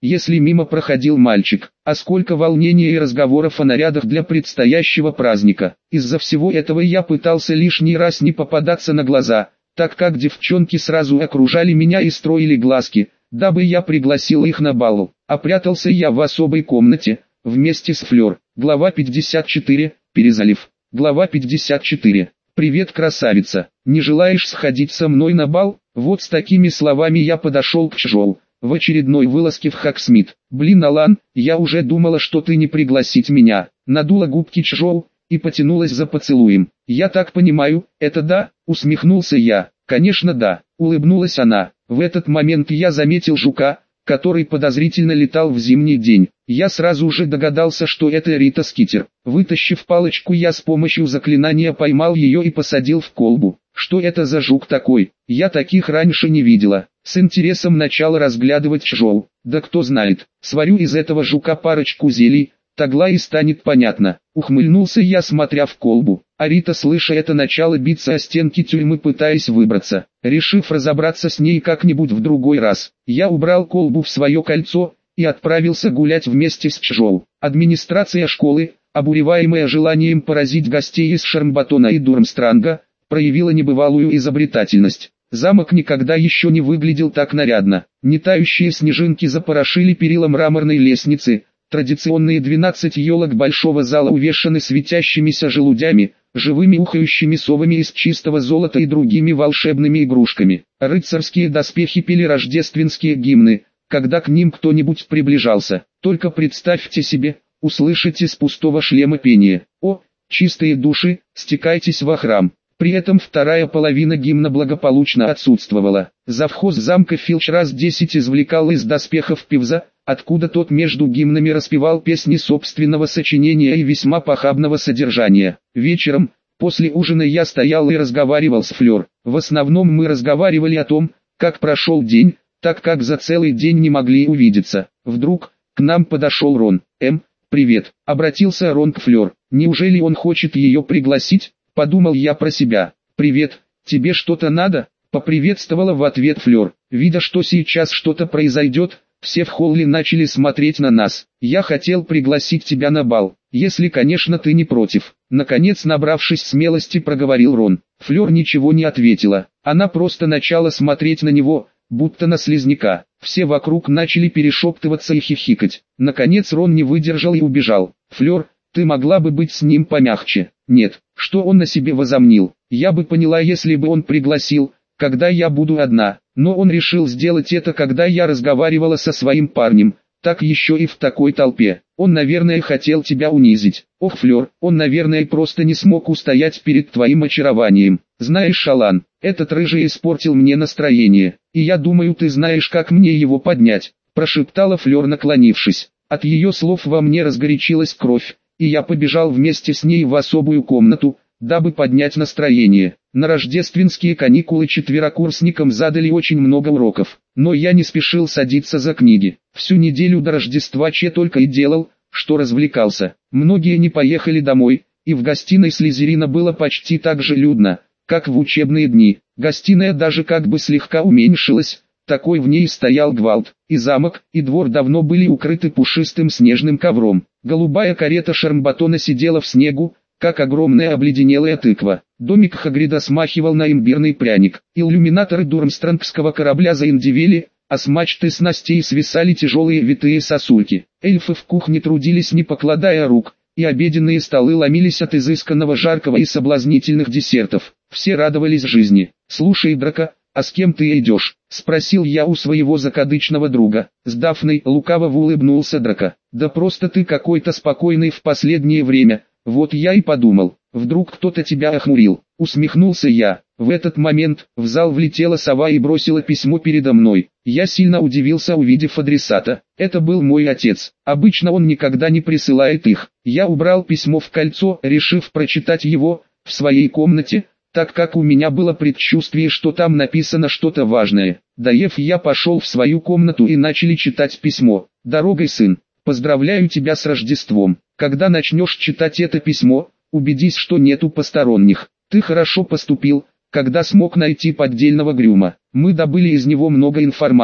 если мимо проходил мальчик. А сколько волнения и разговоров о нарядах для предстоящего праздника. Из-за всего этого я пытался лишний раз не попадаться на глаза, так как девчонки сразу окружали меня и строили глазки, дабы я пригласил их на бал. А прятался я в особой комнате, вместе с Флёр. Глава пятьдесят четыре. Перезалив. Глава пятьдесят четыре. «Привет, красавица, не желаешь сходить со мной на бал?» Вот с такими словами я подошел к Чжоу, в очередной вылазке в Хаксмит. «Блин, Алан, я уже думала, что ты не пригласить меня», надула губки Чжоу и потянулась за поцелуем. «Я так понимаю, это да?» усмехнулся я. «Конечно да», улыбнулась она. В этот момент я заметил жука, который подозрительно летал в зимний день. Я сразу же догадался, что это Рита Скитер. Вытащив палочку, я с помощью заклинания поймал ее и посадил в колбу. Что это за жук такой? Я таких раньше не видела. С интересом начал разглядывать Чжоу. Да кто знает, сварю из этого жука парочку зелий, тогда и станет понятно. Ухмыльнулся я, смотря в колбу. А Рита, слыша это, начала биться о стенки тюрьмы, пытаясь выбраться. Решив разобраться с ней как-нибудь в другой раз, я убрал колбу в свое кольцо и отправился гулять вместе с Чжоу. Администрация школы, обуреваемая желанием поразить гостей из Шармбатона и Дурмстранга, проявила небывалую изобретательность. Замок никогда еще не выглядел так нарядно. Не тающие снежинки запорошили перила мраморной лестницы. Традиционные двенадцать елок большого зала увешаны светящимися желудями, живыми ухающими совами из чистого золота и другими волшебными игрушками. Рыцарские доспехи пели рождественские гимны, когда к ним кто-нибудь приближался. Только представьте себе, услышите с пустого шлема пение: «О, чистые души, стекайтесь во храм». При этом вторая половина гимна благополучно отсутствовала. Завхоз замка Филч раз десять извлекал из доспехов певза, откуда тот между гимнами распевал песни собственного сочинения и весьма похабного содержания. Вечером, после ужина, я стоял и разговаривал с Флёр. В основном мы разговаривали о том, как прошел день, так как за целый день не могли увидеться. Вдруг, к нам подошел Рон. «Эм, привет», — обратился Рон к Флёр. «Неужели он хочет ее пригласить?» Подумал я про себя. «Привет, тебе что-то надо?» Поприветствовала в ответ Флёр. Видя, что сейчас что-то произойдет, все в холле начали смотреть на нас. «Я хотел пригласить тебя на бал, если, конечно, ты не против». Наконец, набравшись смелости, проговорил Рон. Флёр ничего не ответила. Она просто начала смотреть на него, будто на слизняка. Все вокруг начали перешептываться и хихикать. Наконец Рон не выдержал и убежал. «Флёр, ты могла бы быть с ним помягче». «Нет, что он на себе возомнил? Я бы поняла, если бы он пригласил, когда я буду одна. Но он решил сделать это, когда я разговаривала со своим парнем, так еще и в такой толпе. Он, наверное, хотел тебя унизить. Ох, Флёр, он, наверное, просто не смог устоять перед твоим очарованием. Знаешь, Алан, этот рыжий испортил мне настроение, и я думаю, ты знаешь, как мне его поднять», прошептала Флёр, наклонившись. От ее слов во мне разгорячилась кровь, и я побежал вместе с ней в особую комнату, дабы поднять настроение. На рождественские каникулы четверокурсникам задали очень много уроков, но я не спешил садиться за книги. Всю неделю до Рождества Че только и делал, что развлекался. Многие не поехали домой, и в гостиной Слизерина было почти так же людно, как в учебные дни. Гостиная даже как бы слегка уменьшилась, такой в ней стоял гвалт. И замок, и двор давно были укрыты пушистым снежным ковром. Голубая карета Шармбатона сидела в снегу, как огромная обледенелая тыква. Домик Хагрида смахивал на имбирный пряник. Иллюминаторы дурмстрангского корабля заиндивели, а с мачты снастей свисали тяжелые витые сосульки. Эльфы в кухне трудились, не покладая рук, и обеденные столы ломились от изысканного, жаркого и соблазнительных десертов. Все радовались жизни. «Слушай, Драко, а с кем ты идешь?» — спросил я у своего закадычного друга. «С Дафной», — лукаво улыбнулся Драко. «Да просто ты какой-то спокойный в последнее время. Вот я и подумал, вдруг кто-то тебя охмурил», — усмехнулся я. В этот момент в зал влетела сова и бросила письмо передо мной. Я сильно удивился, увидев адресата. Это был мой отец. Обычно он никогда не присылает их. Я убрал письмо в кольцо, решив прочитать его в своей комнате, так как у меня было предчувствие, что там написано что-то важное. Доев, я пошел в свою комнату и начали читать письмо. «Дорогой, сын, поздравляю тебя с Рождеством. Когда начнешь читать это письмо, убедись, что нету посторонних. Ты хорошо поступил, когда смог найти поддельного Грюма. Мы добыли из него много информации.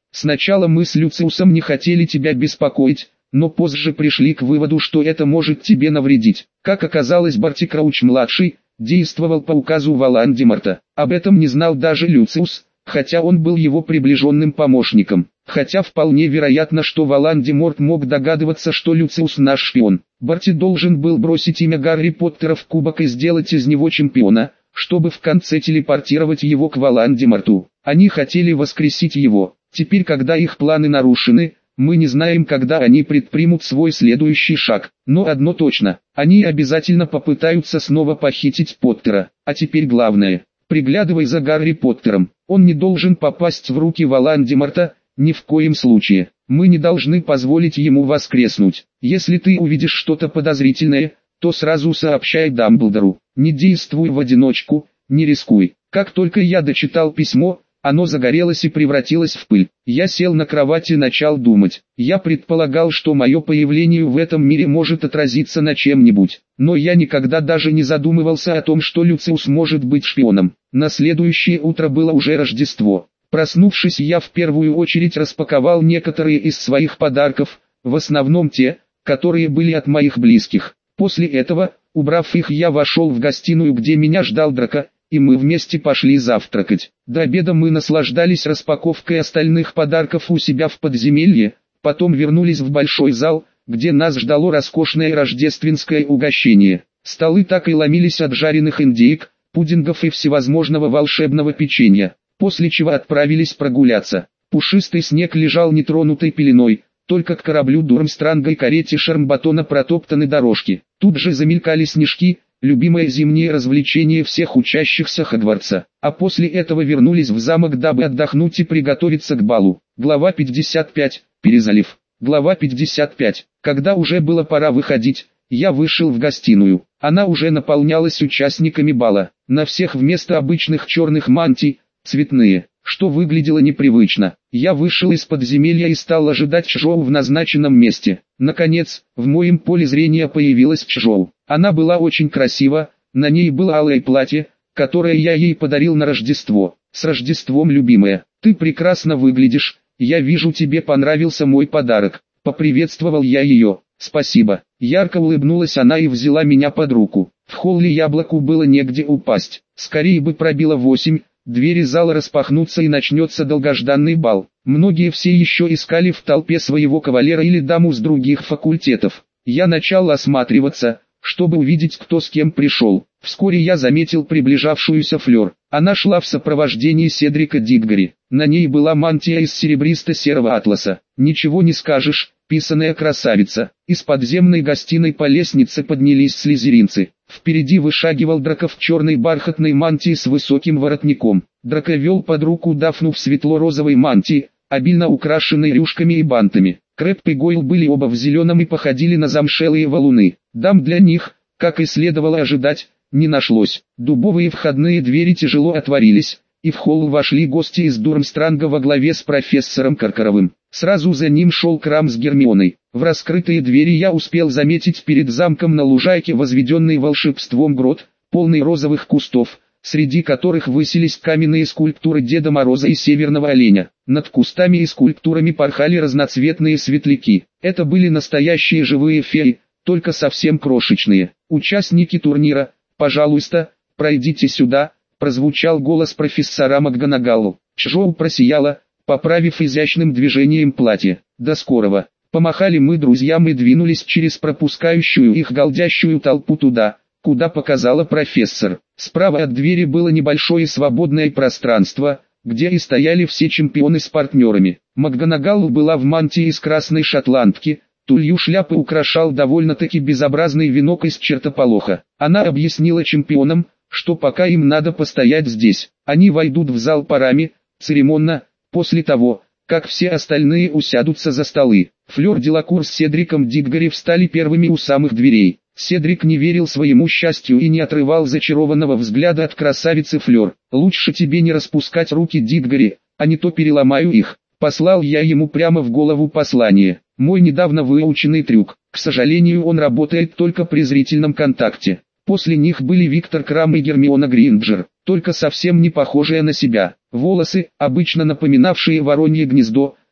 Сначала мы с Люциусом не хотели тебя беспокоить, но позже пришли к выводу, что это может тебе навредить. Как оказалось, Барти Крауч-младший действовал по указу Волан-де-Морта. Об этом не знал даже Люциус, хотя он был его приближенным помощником. Хотя вполне вероятно, что Волан-де-Морт мог догадываться, что Люциус наш шпион. Барти должен был бросить имя Гарри Поттера в кубок и сделать из него чемпиона, чтобы в конце телепортировать его к Волан-де-Морту. Они хотели воскресить его. Теперь, когда их планы нарушены, мы не знаем, когда они предпримут свой следующий шаг. Но одно точно, они обязательно попытаются снова похитить Поттера. А теперь главное, приглядывай за Гарри Поттером. Он не должен попасть в руки Волан-де-Морта, ни в коем случае. Мы не должны позволить ему воскреснуть. Если ты увидишь что-то подозрительное, то сразу сообщай Дамблдору. Не действуй в одиночку, не рискуй. Как только я дочитал письмо, оно загорелось и превратилось в пыль. Я сел на кровати и начал думать. Я предполагал, что мое появление в этом мире может отразиться на чем-нибудь. Но я никогда даже не задумывался о том, что Люциус может быть шпионом. На следующее утро было уже Рождество. Проснувшись, я в первую очередь распаковал некоторые из своих подарков, в основном те, которые были от моих близких. После этого, убрав их, я вошел в гостиную, где меня ждал Драко, и мы вместе пошли завтракать. До обеда мы наслаждались распаковкой остальных подарков у себя в подземелье, потом вернулись в большой зал, где нас ждало роскошное рождественское угощение. Столы так и ломились от жареных индейок, пудингов и всевозможного волшебного печенья, после чего отправились прогуляться. Пушистый снег лежал нетронутой пеленой, только к кораблю Дурмстранга и карете Шармбатона протоптаны дорожки. Тут же замелькали снежки, любимое зимнее развлечение всех учащихся Хогвартса. А после этого вернулись в замок, дабы отдохнуть и приготовиться к балу. Глава пятьдесят пять. Перезалив. Глава пятьдесят пять. Когда уже было пора выходить, я вышел в гостиную. Она уже наполнялась участниками бала. На всех вместо обычных черных мантий, цветные, что выглядело непривычно. Я вышел из подземелья и стал ожидать Чжоу в назначенном месте. Наконец, в моем поле зрения появилась Чжоу. Она была очень красива, на ней было алое платье, которое я ей подарил на Рождество. С Рождеством, любимая, ты прекрасно выглядишь, я вижу, тебе понравился мой подарок. Поприветствовал я ее. Спасибо. Ярко улыбнулась она и взяла меня под руку. В холле яблоку было негде упасть. Скорее бы пробило восемь. Двери зала распахнутся и начнется долгожданный бал. Многие все еще искали в толпе своего кавалера или даму с других факультетов. Я начал осматриваться, чтобы увидеть, кто с кем пришел. Вскоре я заметил приближавшуюся Флёр. Она шла в сопровождении Седрика Диггори. На ней была мантия из серебристо-серого атласа. Ничего не скажешь, писаная красавица. Из подземной гостиной по лестнице поднялись слизеринцы. Впереди вышагивал Драко в черной бархатной мантии с высоким воротником. Драко вел под руку Дафну в светло-розовой мантии, обильно украшенной рюшками и бантами. Крэб и Гойл были оба в зеленом и походили на замшелые валуны. Дам для них, как и следовало ожидать, не нашлось. Дубовые входные двери тяжело отворились, и в холл вошли гости из Дурмстранга во главе с профессором Каркаровым. Сразу за ним шел Крам с Гермионой. В раскрытые двери я успел заметить перед замком на лужайке возведенный волшебством грот, полный розовых кустов, среди которых высились каменные скульптуры Деда Мороза и Северного Оленя. Над кустами и скульптурами порхали разноцветные светляки. Это были настоящие живые феи, только совсем крошечные. Участники турнира, пожалуйста, пройдите сюда, прозвучал голос профессора МакГонагалл. Чжоу просияла, поправив изящным движением платье. До скорого. Помахали мы друзьям и двинулись через пропускающую их галдящую толпу туда, куда показала профессор. Справа от двери было небольшое свободное пространство, где и стояли все чемпионы с партнерами. МакГонагалл была в мантии из красной шотландки, тулью шляпы украшал довольно-таки безобразный венок из чертополоха. Она объяснила чемпионам, что пока им надо постоять здесь, они войдут в зал парами, церемонно, после того, как все остальные усядутся за столы. Флёр Делакур с Седриком Диггори встали первыми у самых дверей. Седрик не верил своему счастью и не отрывал зачарованного взгляда от красавицы Флёр. «Лучше тебе не распускать руки, Диггори, а не то переломаю их». Послал я ему прямо в голову послание. Мой недавно выученный трюк. К сожалению, он работает только при зрительном контакте. После них были Виктор Крам и Гермиона Гринджер, только совсем не похожие на себя. Волосы, обычно напоминавшие воронье гнездо,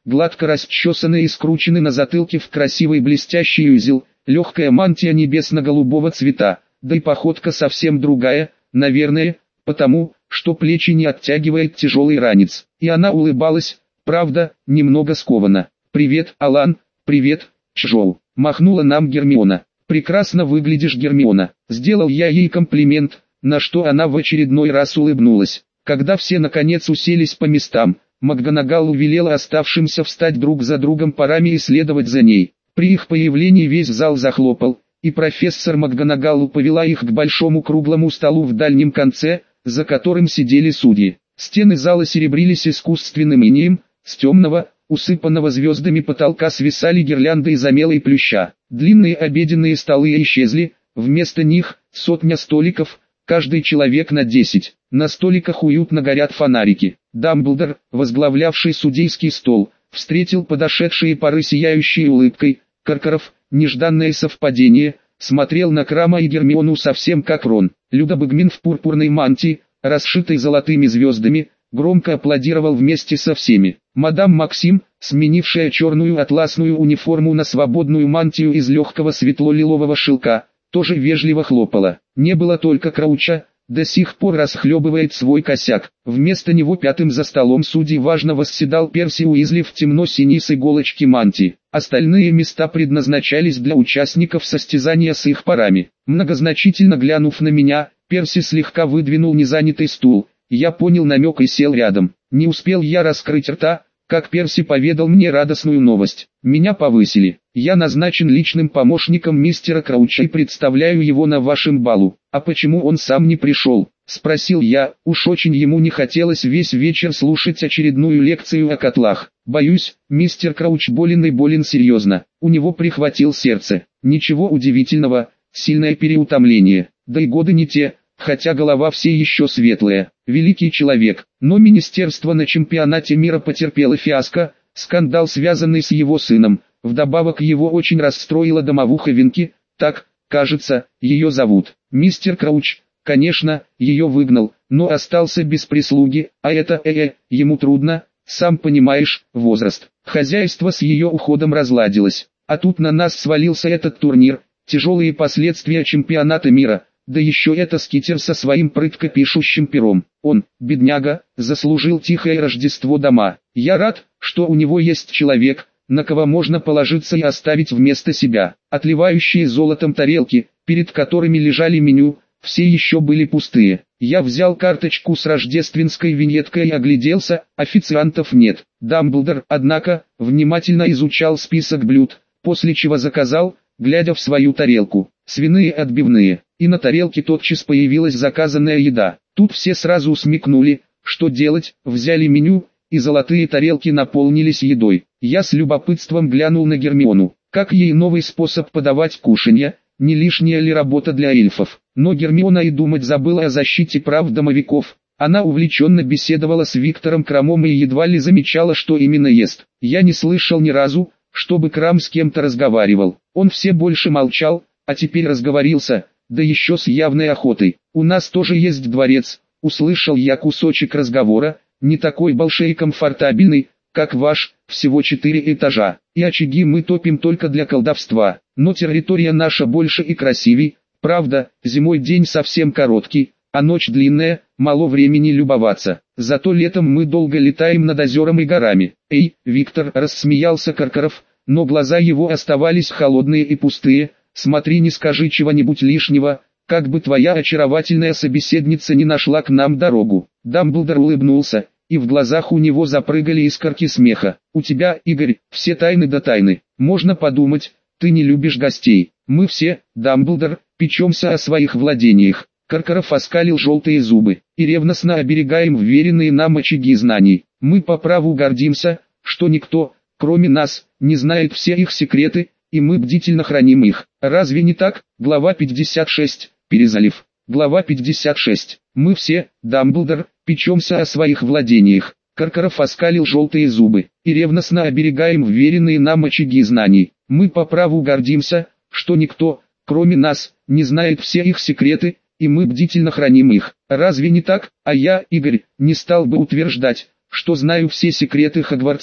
гладко расчесанные и скручены на затылке в красивый блестящий узел, легкая мантия небесно-голубого цвета, да и походка совсем другая, наверное, потому, что плечи не оттягивает тяжелый ранец. И она улыбалась, правда, немного скованно. «Привет, Алан, привет, Чжоу», — махнула нам Гермиона. «Прекрасно выглядишь, Гермиона», — сделал я ей комплимент, на что она в очередной раз улыбнулась. Когда все наконец уселись по местам, МакГонагалл велела оставшимся встать друг за другом парами и следовать за ней. При их появлении весь зал захлопал, и профессор МакГонагалл повела их к большому круглому столу в дальнем конце, за которым сидели судьи. Стены зала серебрились искусственным инеем, с темного, усыпанного звездами потолка свисали гирлянды из омела и плюща. Длинные обеденные столы исчезли, вместо них сотня столиков, каждый человек на десять. На столиках уютно горят фонарики. Дамблдор, возглавлявший судейский стол, встретил подошедшие пары сияющей улыбкой. Каркаров, нежданное совпадение, смотрел на Крама и Гермиону совсем как Рон. Люда Багмин в пурпурной мантии, расшитой золотыми звездами, громко аплодировал вместе со всеми. Мадам Максим, сменившая черную атласную униформу на свободную мантию из легкого светло-лилового шелка, тоже вежливо хлопала. Не было только Крауча, до сих пор расхлебывает свой косяк. Вместо него пятым за столом судей важно восседал Перси Уизли в темно-синей с иголочки мантии. Остальные места предназначались для участников состязания с их парами. Многозначительно глянув на меня, Перси слегка выдвинул незанятый стул. Я понял намек и сел рядом. Не успел я раскрыть рта, как Перси поведал мне радостную новость. Меня повысили. Я назначен личным помощником мистера Крауча и представляю его на вашем балу. А почему он сам не пришел? Спросил я, уж очень ему не хотелось весь вечер слушать очередную лекцию о котлах. Боюсь, мистер Крауч болен и болен серьезно. У него прихватил сердце. Ничего удивительного, сильное переутомление. Да и годы не те, хотя голова все еще светлая. Великий человек. Но министерство на чемпионате мира потерпело фиаско, скандал, связанный с его сыном. Вдобавок его очень расстроила домовуха Винки, так, кажется, ее зовут. Мистер Крауч, конечно, ее выгнал, но остался без прислуги, а это, э-э, ему трудно, сам понимаешь, возраст. Хозяйство с ее уходом разладилось, а тут на нас свалился этот турнир, тяжелые последствия чемпионата мира. Да еще это скитер со своим прытко пишущим пером. Он, бедняга, заслужил тихое Рождество дома. Я рад, что у него есть человек, на кого можно положиться и оставить вместо себя. Отливающие золотом тарелки, перед которыми лежали меню, все еще были пустые. Я взял карточку с рождественской виньеткой и огляделся, официантов нет. Дамблдор, однако, внимательно изучал список блюд, после чего заказал, глядя в свою тарелку, свиные отбивные. И на тарелке тотчас появилась заказанная еда. Тут все сразу смекнули, что делать, взяли меню, и золотые тарелки наполнились едой. Я с любопытством глянул на Гермиону, как ей новый способ подавать кушанье, не лишняя ли работа для эльфов. Но Гермиона и думать забыла о защите прав домовиков. Она увлеченно беседовала с Виктором Крамом и едва ли замечала, что именно ест. Я не слышал ни разу, чтобы Крам с кем-то разговаривал. Он все больше молчал, а теперь разговорился, да еще с явной охотой. «У нас тоже есть дворец», — услышал я кусочек разговора, «не такой большой и комфортабельный, как ваш, всего четыре этажа, и очаги мы топим только для колдовства, но территория наша больше и красивей, правда, зимой день совсем короткий, а ночь длинная, мало времени любоваться, зато летом мы долго летаем над озером и горами». «Эй, Виктор», — рассмеялся Каркаров, но глаза его оставались холодные и пустые. «Смотри, не скажи чего-нибудь лишнего, как бы твоя очаровательная собеседница не нашла к нам дорогу». Дамблдор улыбнулся, и в глазах у него запрыгали искорки смеха. «У тебя, Игорь, все тайны да тайны. Можно подумать, ты не любишь гостей. Мы все, Дамблдор, печемся о своих владениях». Каркаров оскалил желтые зубы, «и ревностно оберегаем вверенные нам очаги знаний. Мы по праву гордимся, что никто, кроме нас, не знает все их секреты, и мы бдительно храним их. Разве не так?» Глава пятьдесят шесть. Перезалив. Глава пятьдесят шесть. «Мы все, Дамблдор, печемся о своих владениях». Каркаров оскалил желтые зубы, «и ревностно оберегаем вверенные нам очаги знаний. Мы по праву гордимся, что никто, кроме нас, не знает все их секреты, и мы бдительно храним их. Разве не так?» А я, Игорь, не стал бы утверждать, что знаю все секреты Хогвартса,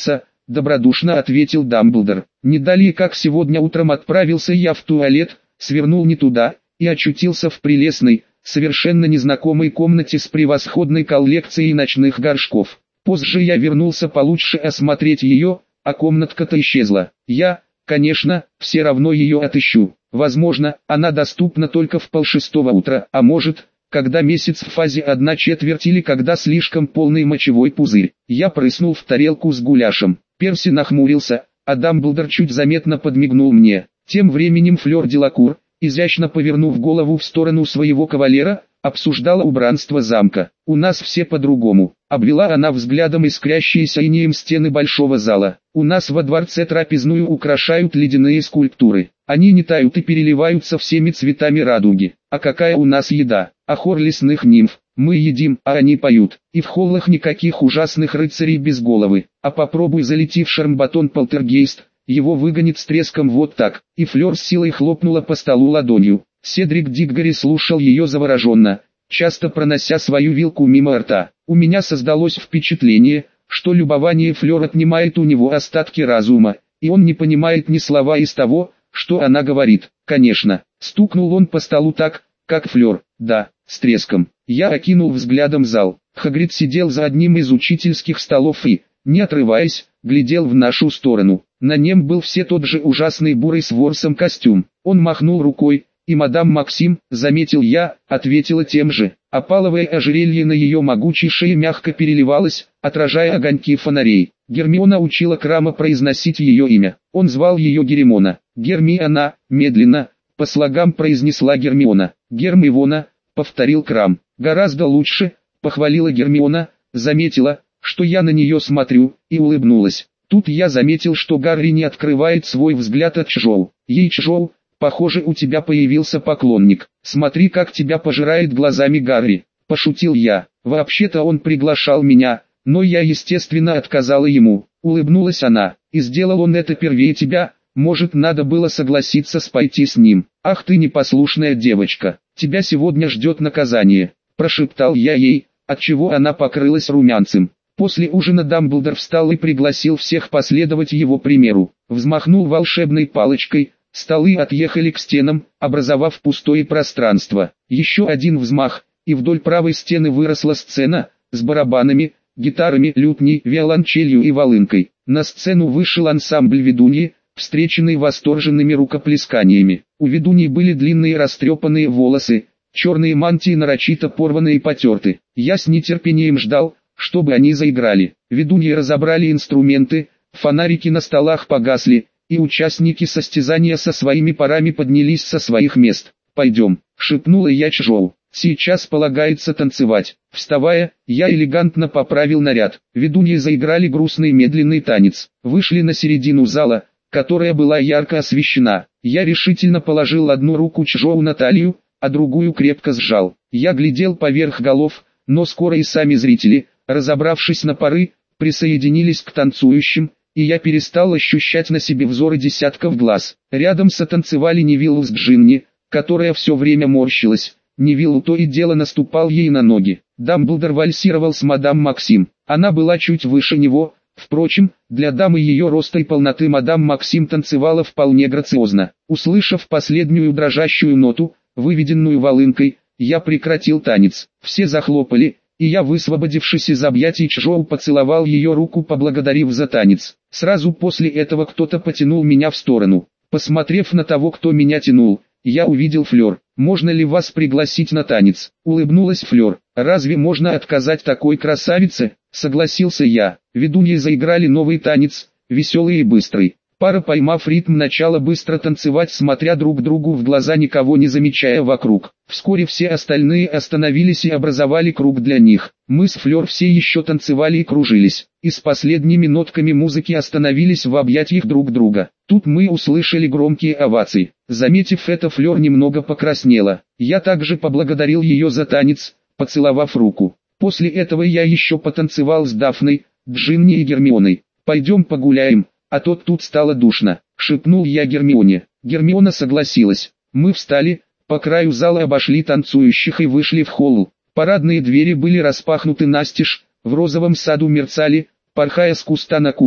добродушно ответил Дамблдор. Не далее как сегодня утром отправился я в туалет, свернул не туда, и очутился в прелестной, совершенно незнакомой комнате с превосходной коллекцией ночных горшков. Позже я вернулся получше осмотреть ее, а комнатка-то исчезла. Я, конечно, все равно ее отыщу. Возможно, она доступна только в полшестого утра, а может, когда месяц в фазе одна четверть или когда слишком полный мочевой пузырь. Я прыснул в тарелку с гуляшем. Перси нахмурился, а Дамблдор чуть заметно подмигнул мне. Тем временем Флёр Делакур, изящно повернув голову в сторону своего кавалера, обсуждала убранство замка. «У нас все по-другому», — обвела она взглядом искрящиеся инеем стены большого зала. «У нас во дворце трапезную украшают ледяные скульптуры. Они не тают и переливаются всеми цветами радуги. А какая у нас еда? А хор лесных нимф. Мы едим, а они поют. И в холлах никаких ужасных рыцарей без головы. А попробуй залети в Шармбатон полтергейст, его выгонит с треском вот так». И Флёр с силой хлопнула по столу ладонью. Седрик Диггори слушал ее завороженно, часто пронося свою вилку мимо рта. У меня создалось впечатление, что любование Флёр отнимает у него остатки разума, и он не понимает ни слова из того, что она говорит. Конечно, стукнул он по столу так, как Флёр, да, с треском. Я окинул взглядом зал. Хагрид сидел за одним из учительских столов и, не отрываясь, глядел в нашу сторону. На нем был все тот же ужасный бурый с ворсом костюм. Он махнул рукой, и мадам Максим, заметил я, ответила тем же. Опаловое ожерелье на ее могучей шее мягко переливалось, отражая огоньки фонарей. Гермиона учила Крама произносить ее имя. Он звал ее Геремона. Гермиона, медленно, по слогам произнесла Гермиона. Гермиона, повторил Крам. Гораздо лучше, похвалила Гермиона, заметила, что я на нее смотрю, и улыбнулась. Тут я заметил, что Гарри не открывает свой взгляд от Чжоу. Ей Чжоу, похоже, у тебя появился поклонник. Смотри, как тебя пожирает глазами Гарри. Пошутил я. Вообще-то он приглашал меня, но я естественно отказала ему. Улыбнулась она. И сделал он это первее тебя. Может, надо было согласиться с пойти с ним. Ах ты непослушная девочка. Тебя сегодня ждет наказание. Прошептал я ей, отчего она покрылась румянцем. После ужина Дамблдор встал и пригласил всех последовать его примеру. Взмахнул волшебной палочкой. Столы отъехали к стенам, образовав пустое пространство. Еще один взмах, и вдоль правой стены выросла сцена, с барабанами, гитарами, лютней, виолончелью и волынкой. На сцену вышел ансамбль ведуньи, встреченный восторженными рукоплесканиями. У ведуньи были длинные растрепанные волосы, черные мантии нарочито порваны и потерты. Я с нетерпением ждал, чтобы они заиграли. Ведуньи разобрали инструменты, фонарики на столах погасли, и участники состязания со своими парами поднялись со своих мест. «Пойдем», — шепнула я Чжоу. «Сейчас полагается танцевать». Вставая, я элегантно поправил наряд. Ведуньи заиграли грустный медленный танец. Вышли на середину зала, которая была ярко освещена. Я решительно положил одну руку Чжоу на талию, а другую крепко сжал. Я глядел поверх голов, но скоро и сами зрители, разобравшись на пары, присоединились к танцующим, и я перестал ощущать на себе взоры десятков глаз. Рядом сотанцевали Невиллу с Джинни, которая все время морщилась. Невиллу то и дело наступал ей на ноги. Дамблдор вальсировал с мадам Максим. Она была чуть выше него. Впрочем, для дамы ее роста и полноты мадам Максим танцевала вполне грациозно. Услышав последнюю дрожащую ноту, выведенную волынкой, я прекратил танец. Все захлопали, и я, высвободившись из объятий Чжоу, поцеловал ее руку, поблагодарив за танец. Сразу после этого кто-то потянул меня в сторону. Посмотрев на того, кто меня тянул, я увидел Флёр. «Можно ли вас пригласить на танец?» Улыбнулась Флёр. «Разве можно отказать такой красавице?» Согласился я. Ведуньи заиграли новый танец, веселый и быстрый. Пара, поймав ритм, начала быстро танцевать, смотря друг другу в глаза, никого не замечая вокруг. Вскоре все остальные остановились и образовали круг для них. Мы с Флёр все еще танцевали и кружились, и с последними нотками музыки остановились в объятиях друг друга. Тут мы услышали громкие овации. Заметив это, Флёр немного покраснела. Я также поблагодарил ее за танец, поцеловав руку. После этого я еще потанцевал с Дафной, Джинни и Гермионой. «Пойдем погуляем, а то тут стало душно», — шепнул я Гермионе. Гермиона согласилась. Мы встали, по краю зала обошли танцующих и вышли в холл. Парадные двери были распахнуты настежь, в розовом саду мерцали, порхая с куста на куст,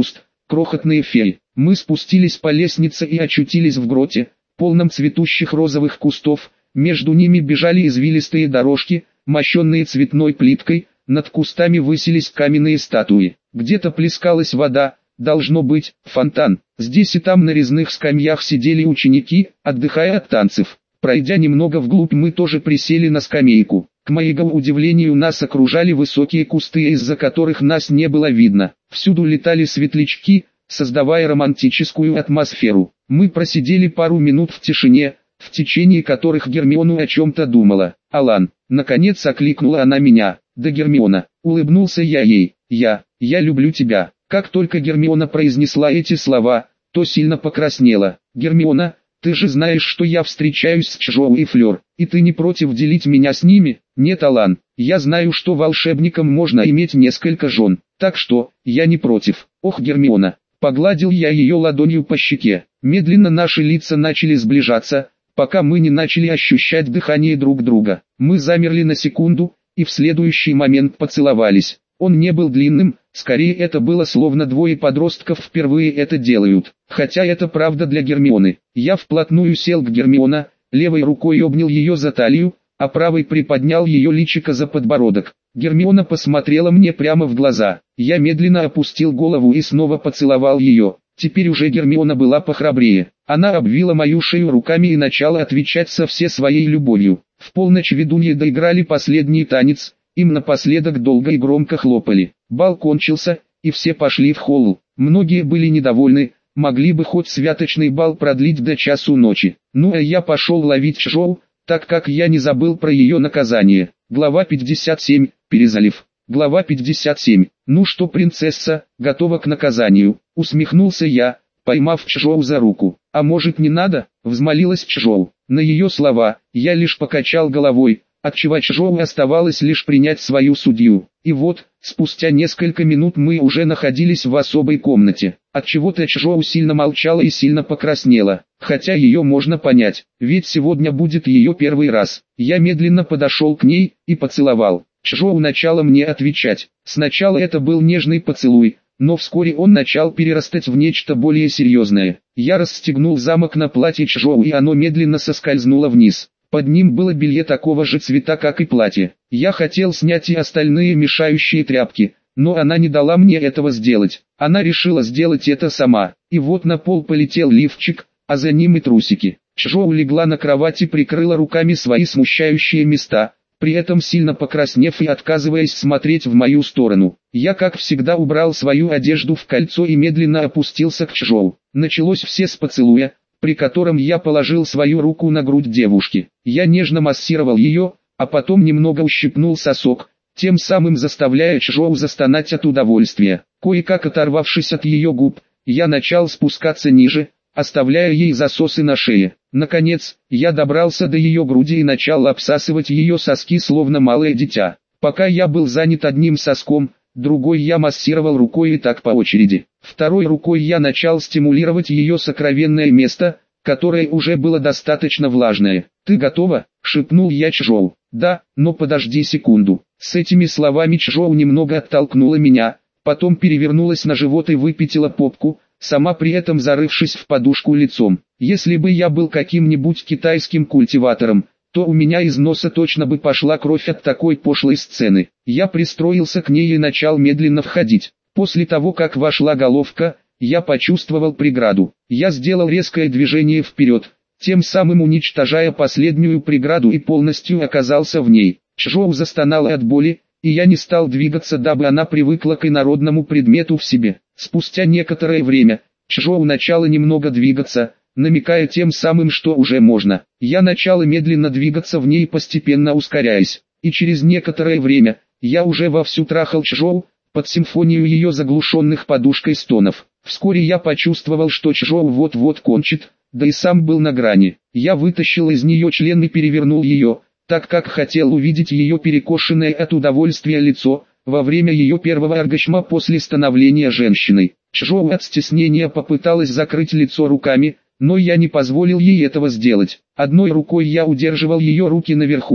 крохотные феи. Мы спустились по лестнице и очутились в гроте, полном цветущих розовых кустов, между ними бежали извилистые дорожки, мощенные цветной плиткой, над кустами высились каменные статуи. Где-то плескалась вода, должно быть, фонтан. Здесь и там на резных скамьях сидели ученики, отдыхая от танцев. Пройдя немного вглубь, мы тоже присели на скамейку. К моему удивлению, нас окружали высокие кусты, из-за которых нас не было видно. Всюду летали светлячки, создавая романтическую атмосферу. Мы просидели пару минут в тишине, в течение которых Гермиона о чем-то думала. «Алан!» Наконец окликнула она меня. «Да, Гермиона!» Улыбнулся я ей. «Я, я люблю тебя!» Как только Гермиона произнесла эти слова, то сильно покраснела. «Гермиона, ты же знаешь, что я встречаюсь с Чжоу и Флёр, и ты не против делить меня с ними?» «Нет, Алан, я знаю, что волшебникам можно иметь несколько жен, так что, я не против». «Ох, Гермиона!» Погладил я ее ладонью по щеке. Медленно наши лица начали сближаться, пока мы не начали ощущать дыхание друг друга. Мы замерли на секунду, и в следующий момент поцеловались. Он не был длинным, скорее это было словно двое подростков впервые это делают. Хотя это правда для Гермионы. Я вплотную сел к Гермионе, левой рукой обнял ее за талию, а правой приподнял ее личико за подбородок. Гермиона посмотрела мне прямо в глаза. Я медленно опустил голову и снова поцеловал ее. Теперь уже Гермиона была похрабрее. Она обвила мою шею руками и начала отвечать со всей своей любовью. В полночь ведуньи доиграли последний танец, им напоследок долго и громко хлопали. Бал кончился, и все пошли в холл. Многие были недовольны, могли бы хоть святочный бал продлить до часу ночи. Ну а я пошел ловить Чжоу, так как я не забыл про ее наказание. Глава пятьдесят семь. Перезалив. Глава пятьдесят семь. «Ну что, принцесса, готова к наказанию?» Усмехнулся я, поймав Чжоу за руку. «А может, не надо?» Взмолилась Чжоу. На ее слова, я лишь покачал головой, отчего Чжоу оставалось лишь принять свою судью. И вот, спустя несколько минут мы уже находились в особой комнате. Отчего-то Чжоу сильно молчала и сильно покраснела. Хотя ее можно понять, ведь сегодня будет ее первый раз. Я медленно подошел к ней и поцеловал. Чжоу начала мне отвечать. Сначала это был нежный поцелуй, но вскоре он начал перерастать в нечто более серьезное. Я расстегнул замок на платье Чжоу, и оно медленно соскользнуло вниз. Под ним было белье такого же цвета, как и платье. Я хотел снять и остальные мешающие тряпки, но она не дала мне этого сделать. Она решила сделать это сама. И вот на пол полетел лифчик, а за ним и трусики. Чжоу легла на кровать и прикрыла руками свои смущающие места, при этом сильно покраснев и отказываясь смотреть в мою сторону. Я как всегда убрал свою одежду в кольцо и медленно опустился к Чжоу. Началось все с поцелуя, при котором я положил свою руку на грудь девушки. Я нежно массировал ее, а потом немного ущипнул сосок, тем самым заставляя Чжоу застонать от удовольствия. Кое-как оторвавшись от ее губ, я начал спускаться ниже, оставляя ей засосы на шее. Наконец, я добрался до ее груди и начал обсасывать ее соски словно малое дитя. Пока я был занят одним соском, другой я массировал рукой и так по очереди. Второй рукой я начал стимулировать ее сокровенное место, которое уже было достаточно влажное. «Ты готова?» – шепнул я Чжоу. «Да, но подожди секунду». С этими словами Чжоу немного оттолкнула меня, потом перевернулась на живот и выпятила попку, сама при этом зарывшись в подушку лицом. Если бы я был каким-нибудь китайским культиватором, то у меня из носа точно бы пошла кровь от такой пошлой сцены. Я пристроился к ней и начал медленно входить. После того, как вошла головка, я почувствовал преграду. Я сделал резкое движение вперед, тем самым уничтожая последнюю преграду, и полностью оказался в ней. Чжоу застонала от боли, и я не стал двигаться, дабы она привыкла к инородному предмету в себе. Спустя некоторое время, Чжоу начала немного двигаться, намекая тем самым, что уже можно. Я начал медленно двигаться в ней, постепенно ускоряясь, и через некоторое время, я уже вовсю трахал Чжоу, под симфонию ее заглушенных подушкой стонов. Вскоре я почувствовал, что Чжоу вот-вот кончит, да и сам был на грани. Я вытащил из нее член и перевернул ее, так как хотел увидеть ее перекошенное от удовольствия лицо, во время ее первого оргазма после становления женщиной. Чжоу от стеснения попыталась закрыть лицо руками, но я не позволил ей этого сделать. Одной рукой я удерживал ее руки наверху,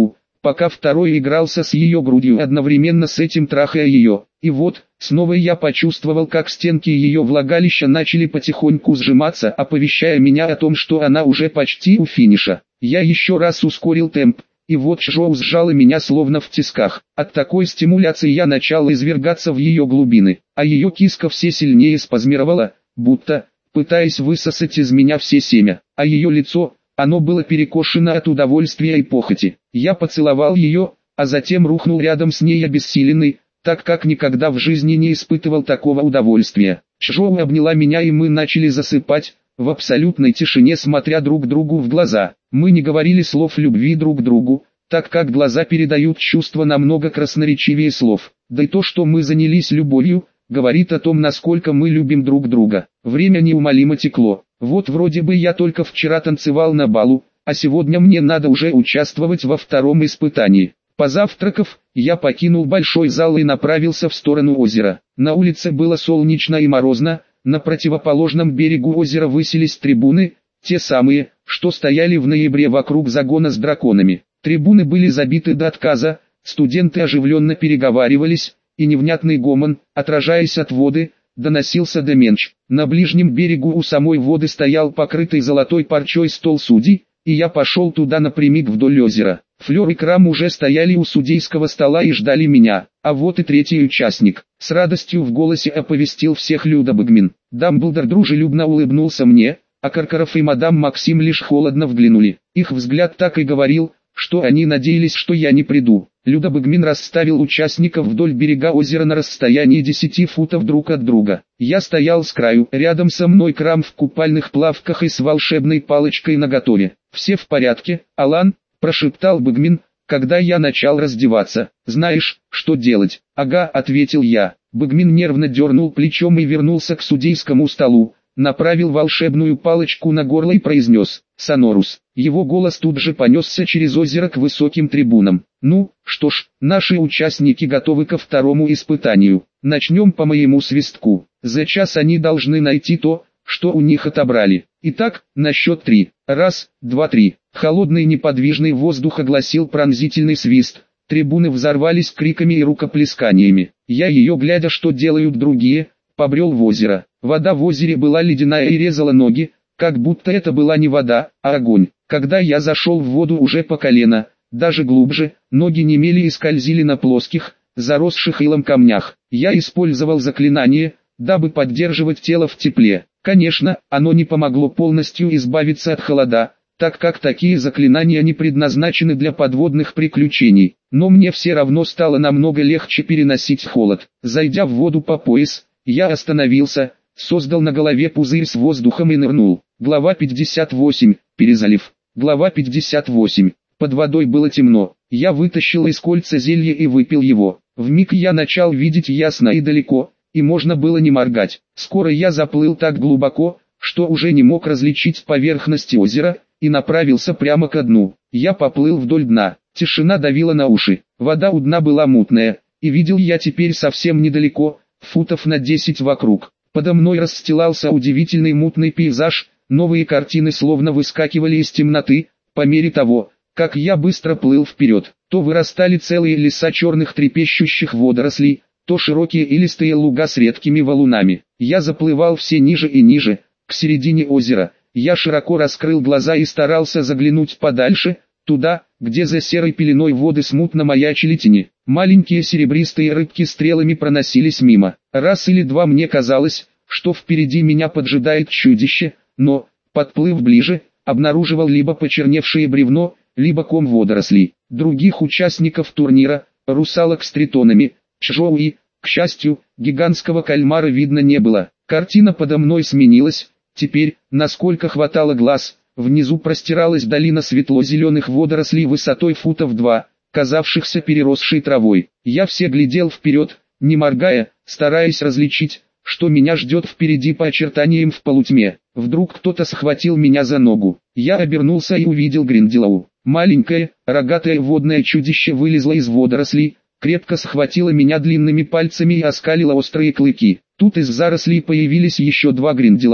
пока второй игрался с ее грудью, одновременно с этим трахая ее. И вот, снова я почувствовал, как стенки ее влагалища начали потихоньку сжиматься, оповещая меня о том, что она уже почти у финиша. Я еще раз ускорил темп, и вот Чжоу сжала меня словно в тисках. От такой стимуляции я начал извергаться в ее глубины, а ее киска все сильнее спазмировала, будто пытаясь высосать из меня все семя, а ее лицо, оно было перекошено от удовольствия и похоти. Я поцеловал ее, а затем рухнул рядом с ней обессиленный, так как никогда в жизни не испытывал такого удовольствия. Чжоу обняла меня, и мы начали засыпать, в абсолютной тишине, смотря друг другу в глаза. Мы не говорили слов любви друг другу, так как глаза передают чувства намного красноречивее слов. Да и то, что мы занялись любовью, говорит о том, насколько мы любим друг друга. Время неумолимо текло. Вот вроде бы я только вчера танцевал на балу, а сегодня мне надо уже участвовать во втором испытании. Позавтракав, я покинул большой зал и направился в сторону озера. На улице было солнечно и морозно, на противоположном берегу озера высились трибуны, те самые, что стояли в ноябре вокруг загона с драконами. Трибуны были забиты до отказа, студенты оживленно переговаривались, и невнятный гомон, отражаясь от воды, доносился до менч. На ближнем берегу у самой воды стоял покрытый золотой парчой стол судей, и я пошел туда напрямик вдоль озера. Флёр и Крам уже стояли у судейского стола и ждали меня, а вот и третий участник. С радостью в голосе оповестил всех Люда Бэгмин. Дамблдор дружелюбно улыбнулся мне, а Каркаров и мадам Максим лишь холодно взглянули. Их взгляд так и говорил, что они надеялись, что я не приду. Люда Бэгмин расставил участников вдоль берега озера на расстоянии десяти футов друг от друга. Я стоял с краю, рядом со мной Крам в купальных плавках и с волшебной палочкой наготове. «Все в порядке, Алан?» – прошептал Бэгмин, когда я начал раздеваться. «Знаешь, что делать?» «Ага», – ответил я. Бэгмин нервно дернул плечом и вернулся к судейскому столу, направил волшебную палочку на горло и произнес «Сонорус». Его голос тут же понесся через озеро к высоким трибунам. «Ну, что ж, наши участники готовы ко второму испытанию. Начнем по моему свистку. За час они должны найти то, что у них отобрали. Итак, на счет три. Раз, два, три». Холодный неподвижный воздух огласил пронзительный свист. Трибуны взорвались криками и рукоплесканиями. Я, ее глядя, что делают другие, побрел в озеро. Вода в озере была ледяная и резала ноги, как будто это была не вода, а огонь. Когда я зашел в воду уже по колено, даже глубже, ноги немели и скользили на плоских, заросших илом камнях. Я использовал заклинание, дабы поддерживать тело в тепле. Конечно, оно не помогло полностью избавиться от холода, так как такие заклинания не предназначены для подводных приключений. Но мне все равно стало намного легче переносить холод. Зайдя в воду по пояс, я остановился, создал на голове пузырь с воздухом и нырнул. Глава пятьдесят восемь. Перезалив. Глава пятьдесят восемь. Под водой было темно. Я вытащил из кольца зелье и выпил его. Вмиг я начал видеть ясно и далеко, и можно было не моргать. Скоро я заплыл так глубоко, что уже не мог различить поверхности озера, и направился прямо ко дну. Я поплыл вдоль дна. Тишина давила на уши. Вода у дна была мутная, и видел я теперь совсем недалеко, футов на десять вокруг. Подо мной расстилался удивительный мутный пейзаж, новые картины словно выскакивали из темноты, по мере того, как я быстро плыл вперед. То вырастали целые леса черных трепещущих водорослей, то широкие и листые луга с редкими валунами. Я заплывал все ниже и ниже, к середине озера. Я широко раскрыл глаза и старался заглянуть подальше, туда, где за серой пеленой воды смутно маячили тени. Маленькие серебристые рыбки стрелами проносились мимо. Раз или два мне казалось, что впереди меня поджидает чудище, но, подплыв ближе, обнаруживал либо почерневшее бревно, либо ком водорослей. Других участников турнира, русалок с тритонами, Чжоу и, к счастью, гигантского кальмара видно не было. Картина подо мной сменилась. Теперь, насколько хватало глаз, внизу простиралась долина светло-зеленых водорослей высотой футов два, казавшихся переросшей травой. Я все глядел вперед, не моргая, стараясь различить, что меня ждет впереди по очертаниям в полутьме. Вдруг кто-то схватил меня за ногу. Я обернулся и увидел Гринделоу. Маленькое, рогатое водное чудище вылезло из водорослей, крепко схватило меня длинными пальцами и оскалило острые клыки. Тут из зарослей появились еще два Гринделоу,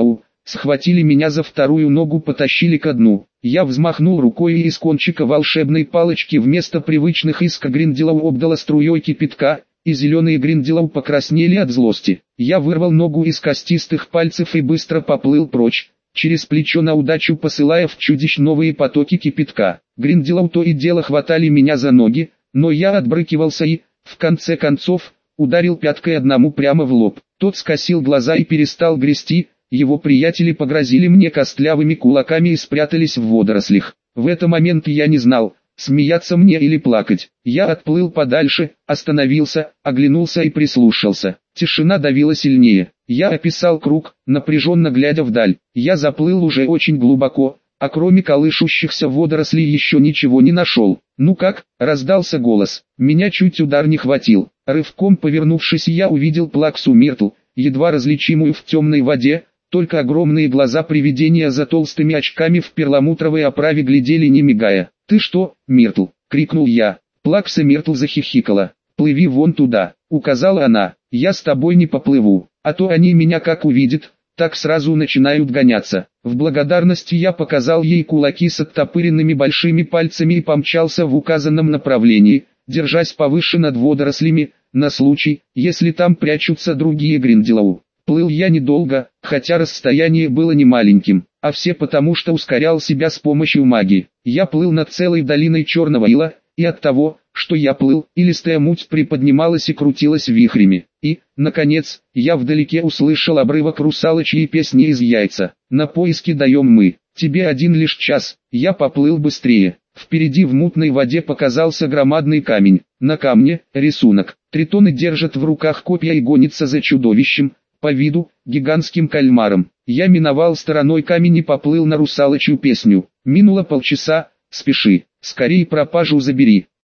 схватили меня за вторую ногу, потащили ко дну. Я взмахнул рукой, и из кончика волшебной палочки вместо привычных искр Гринделов обдало струей кипятка, и зеленые Гринделов покраснели от злости. Я вырвал ногу из костистых пальцев и быстро поплыл прочь, через плечо на удачу посылая в чудищ новые потоки кипятка. Гринделов то и дело хватали меня за ноги, но я отбрыкивался и, в конце концов, ударил пяткой одному прямо в лоб. Тот скосил глаза и перестал грести, его приятели погрозили мне костлявыми кулаками и спрятались в водорослях. В этот момент я не знал, смеяться мне или плакать. Я отплыл подальше, остановился, оглянулся и прислушался. Тишина давила сильнее. Я описал круг, напряженно глядя вдаль. Я заплыл уже очень глубоко, а кроме колышущихся водорослей еще ничего не нашел. «Ну как?» – раздался голос. Меня чуть удар не хватил. Рывком повернувшись, я увидел Плаксу Миртл, едва различимую в темной воде, только огромные глаза привидения за толстыми очками в перламутровой оправе глядели не мигая. «Ты что, Миртл?» – крикнул я. Плакса Миртл захихикала. «Плыви вон туда», – указала она. «Я с тобой не поплыву, а то они меня как увидят, так сразу начинают гоняться». В благодарность я показал ей кулаки с оттопыренными большими пальцами и помчался в указанном направлении, держась повыше над водорослями, на случай, если там прячутся другие Гринделов. Плыл я недолго, хотя расстояние было не маленьким, а все потому, что ускорял себя с помощью магии. Я плыл над целой долиной черного ила, и от того, что я плыл, илистая муть приподнималась и крутилась вихрями. И, наконец, я вдалеке услышал обрывок русалочьей песни из яйца. «На поиски даем мы, тебе один лишь час». Я поплыл быстрее. Впереди в мутной воде показался громадный камень. На камне – рисунок. Тритоны держат в руках копья и гонятся за чудовищем, по виду – гигантским кальмаром. Я миновал стороной камень и поплыл на русалочью песню. Минуло полчаса, спеши, скорей пропажу забери.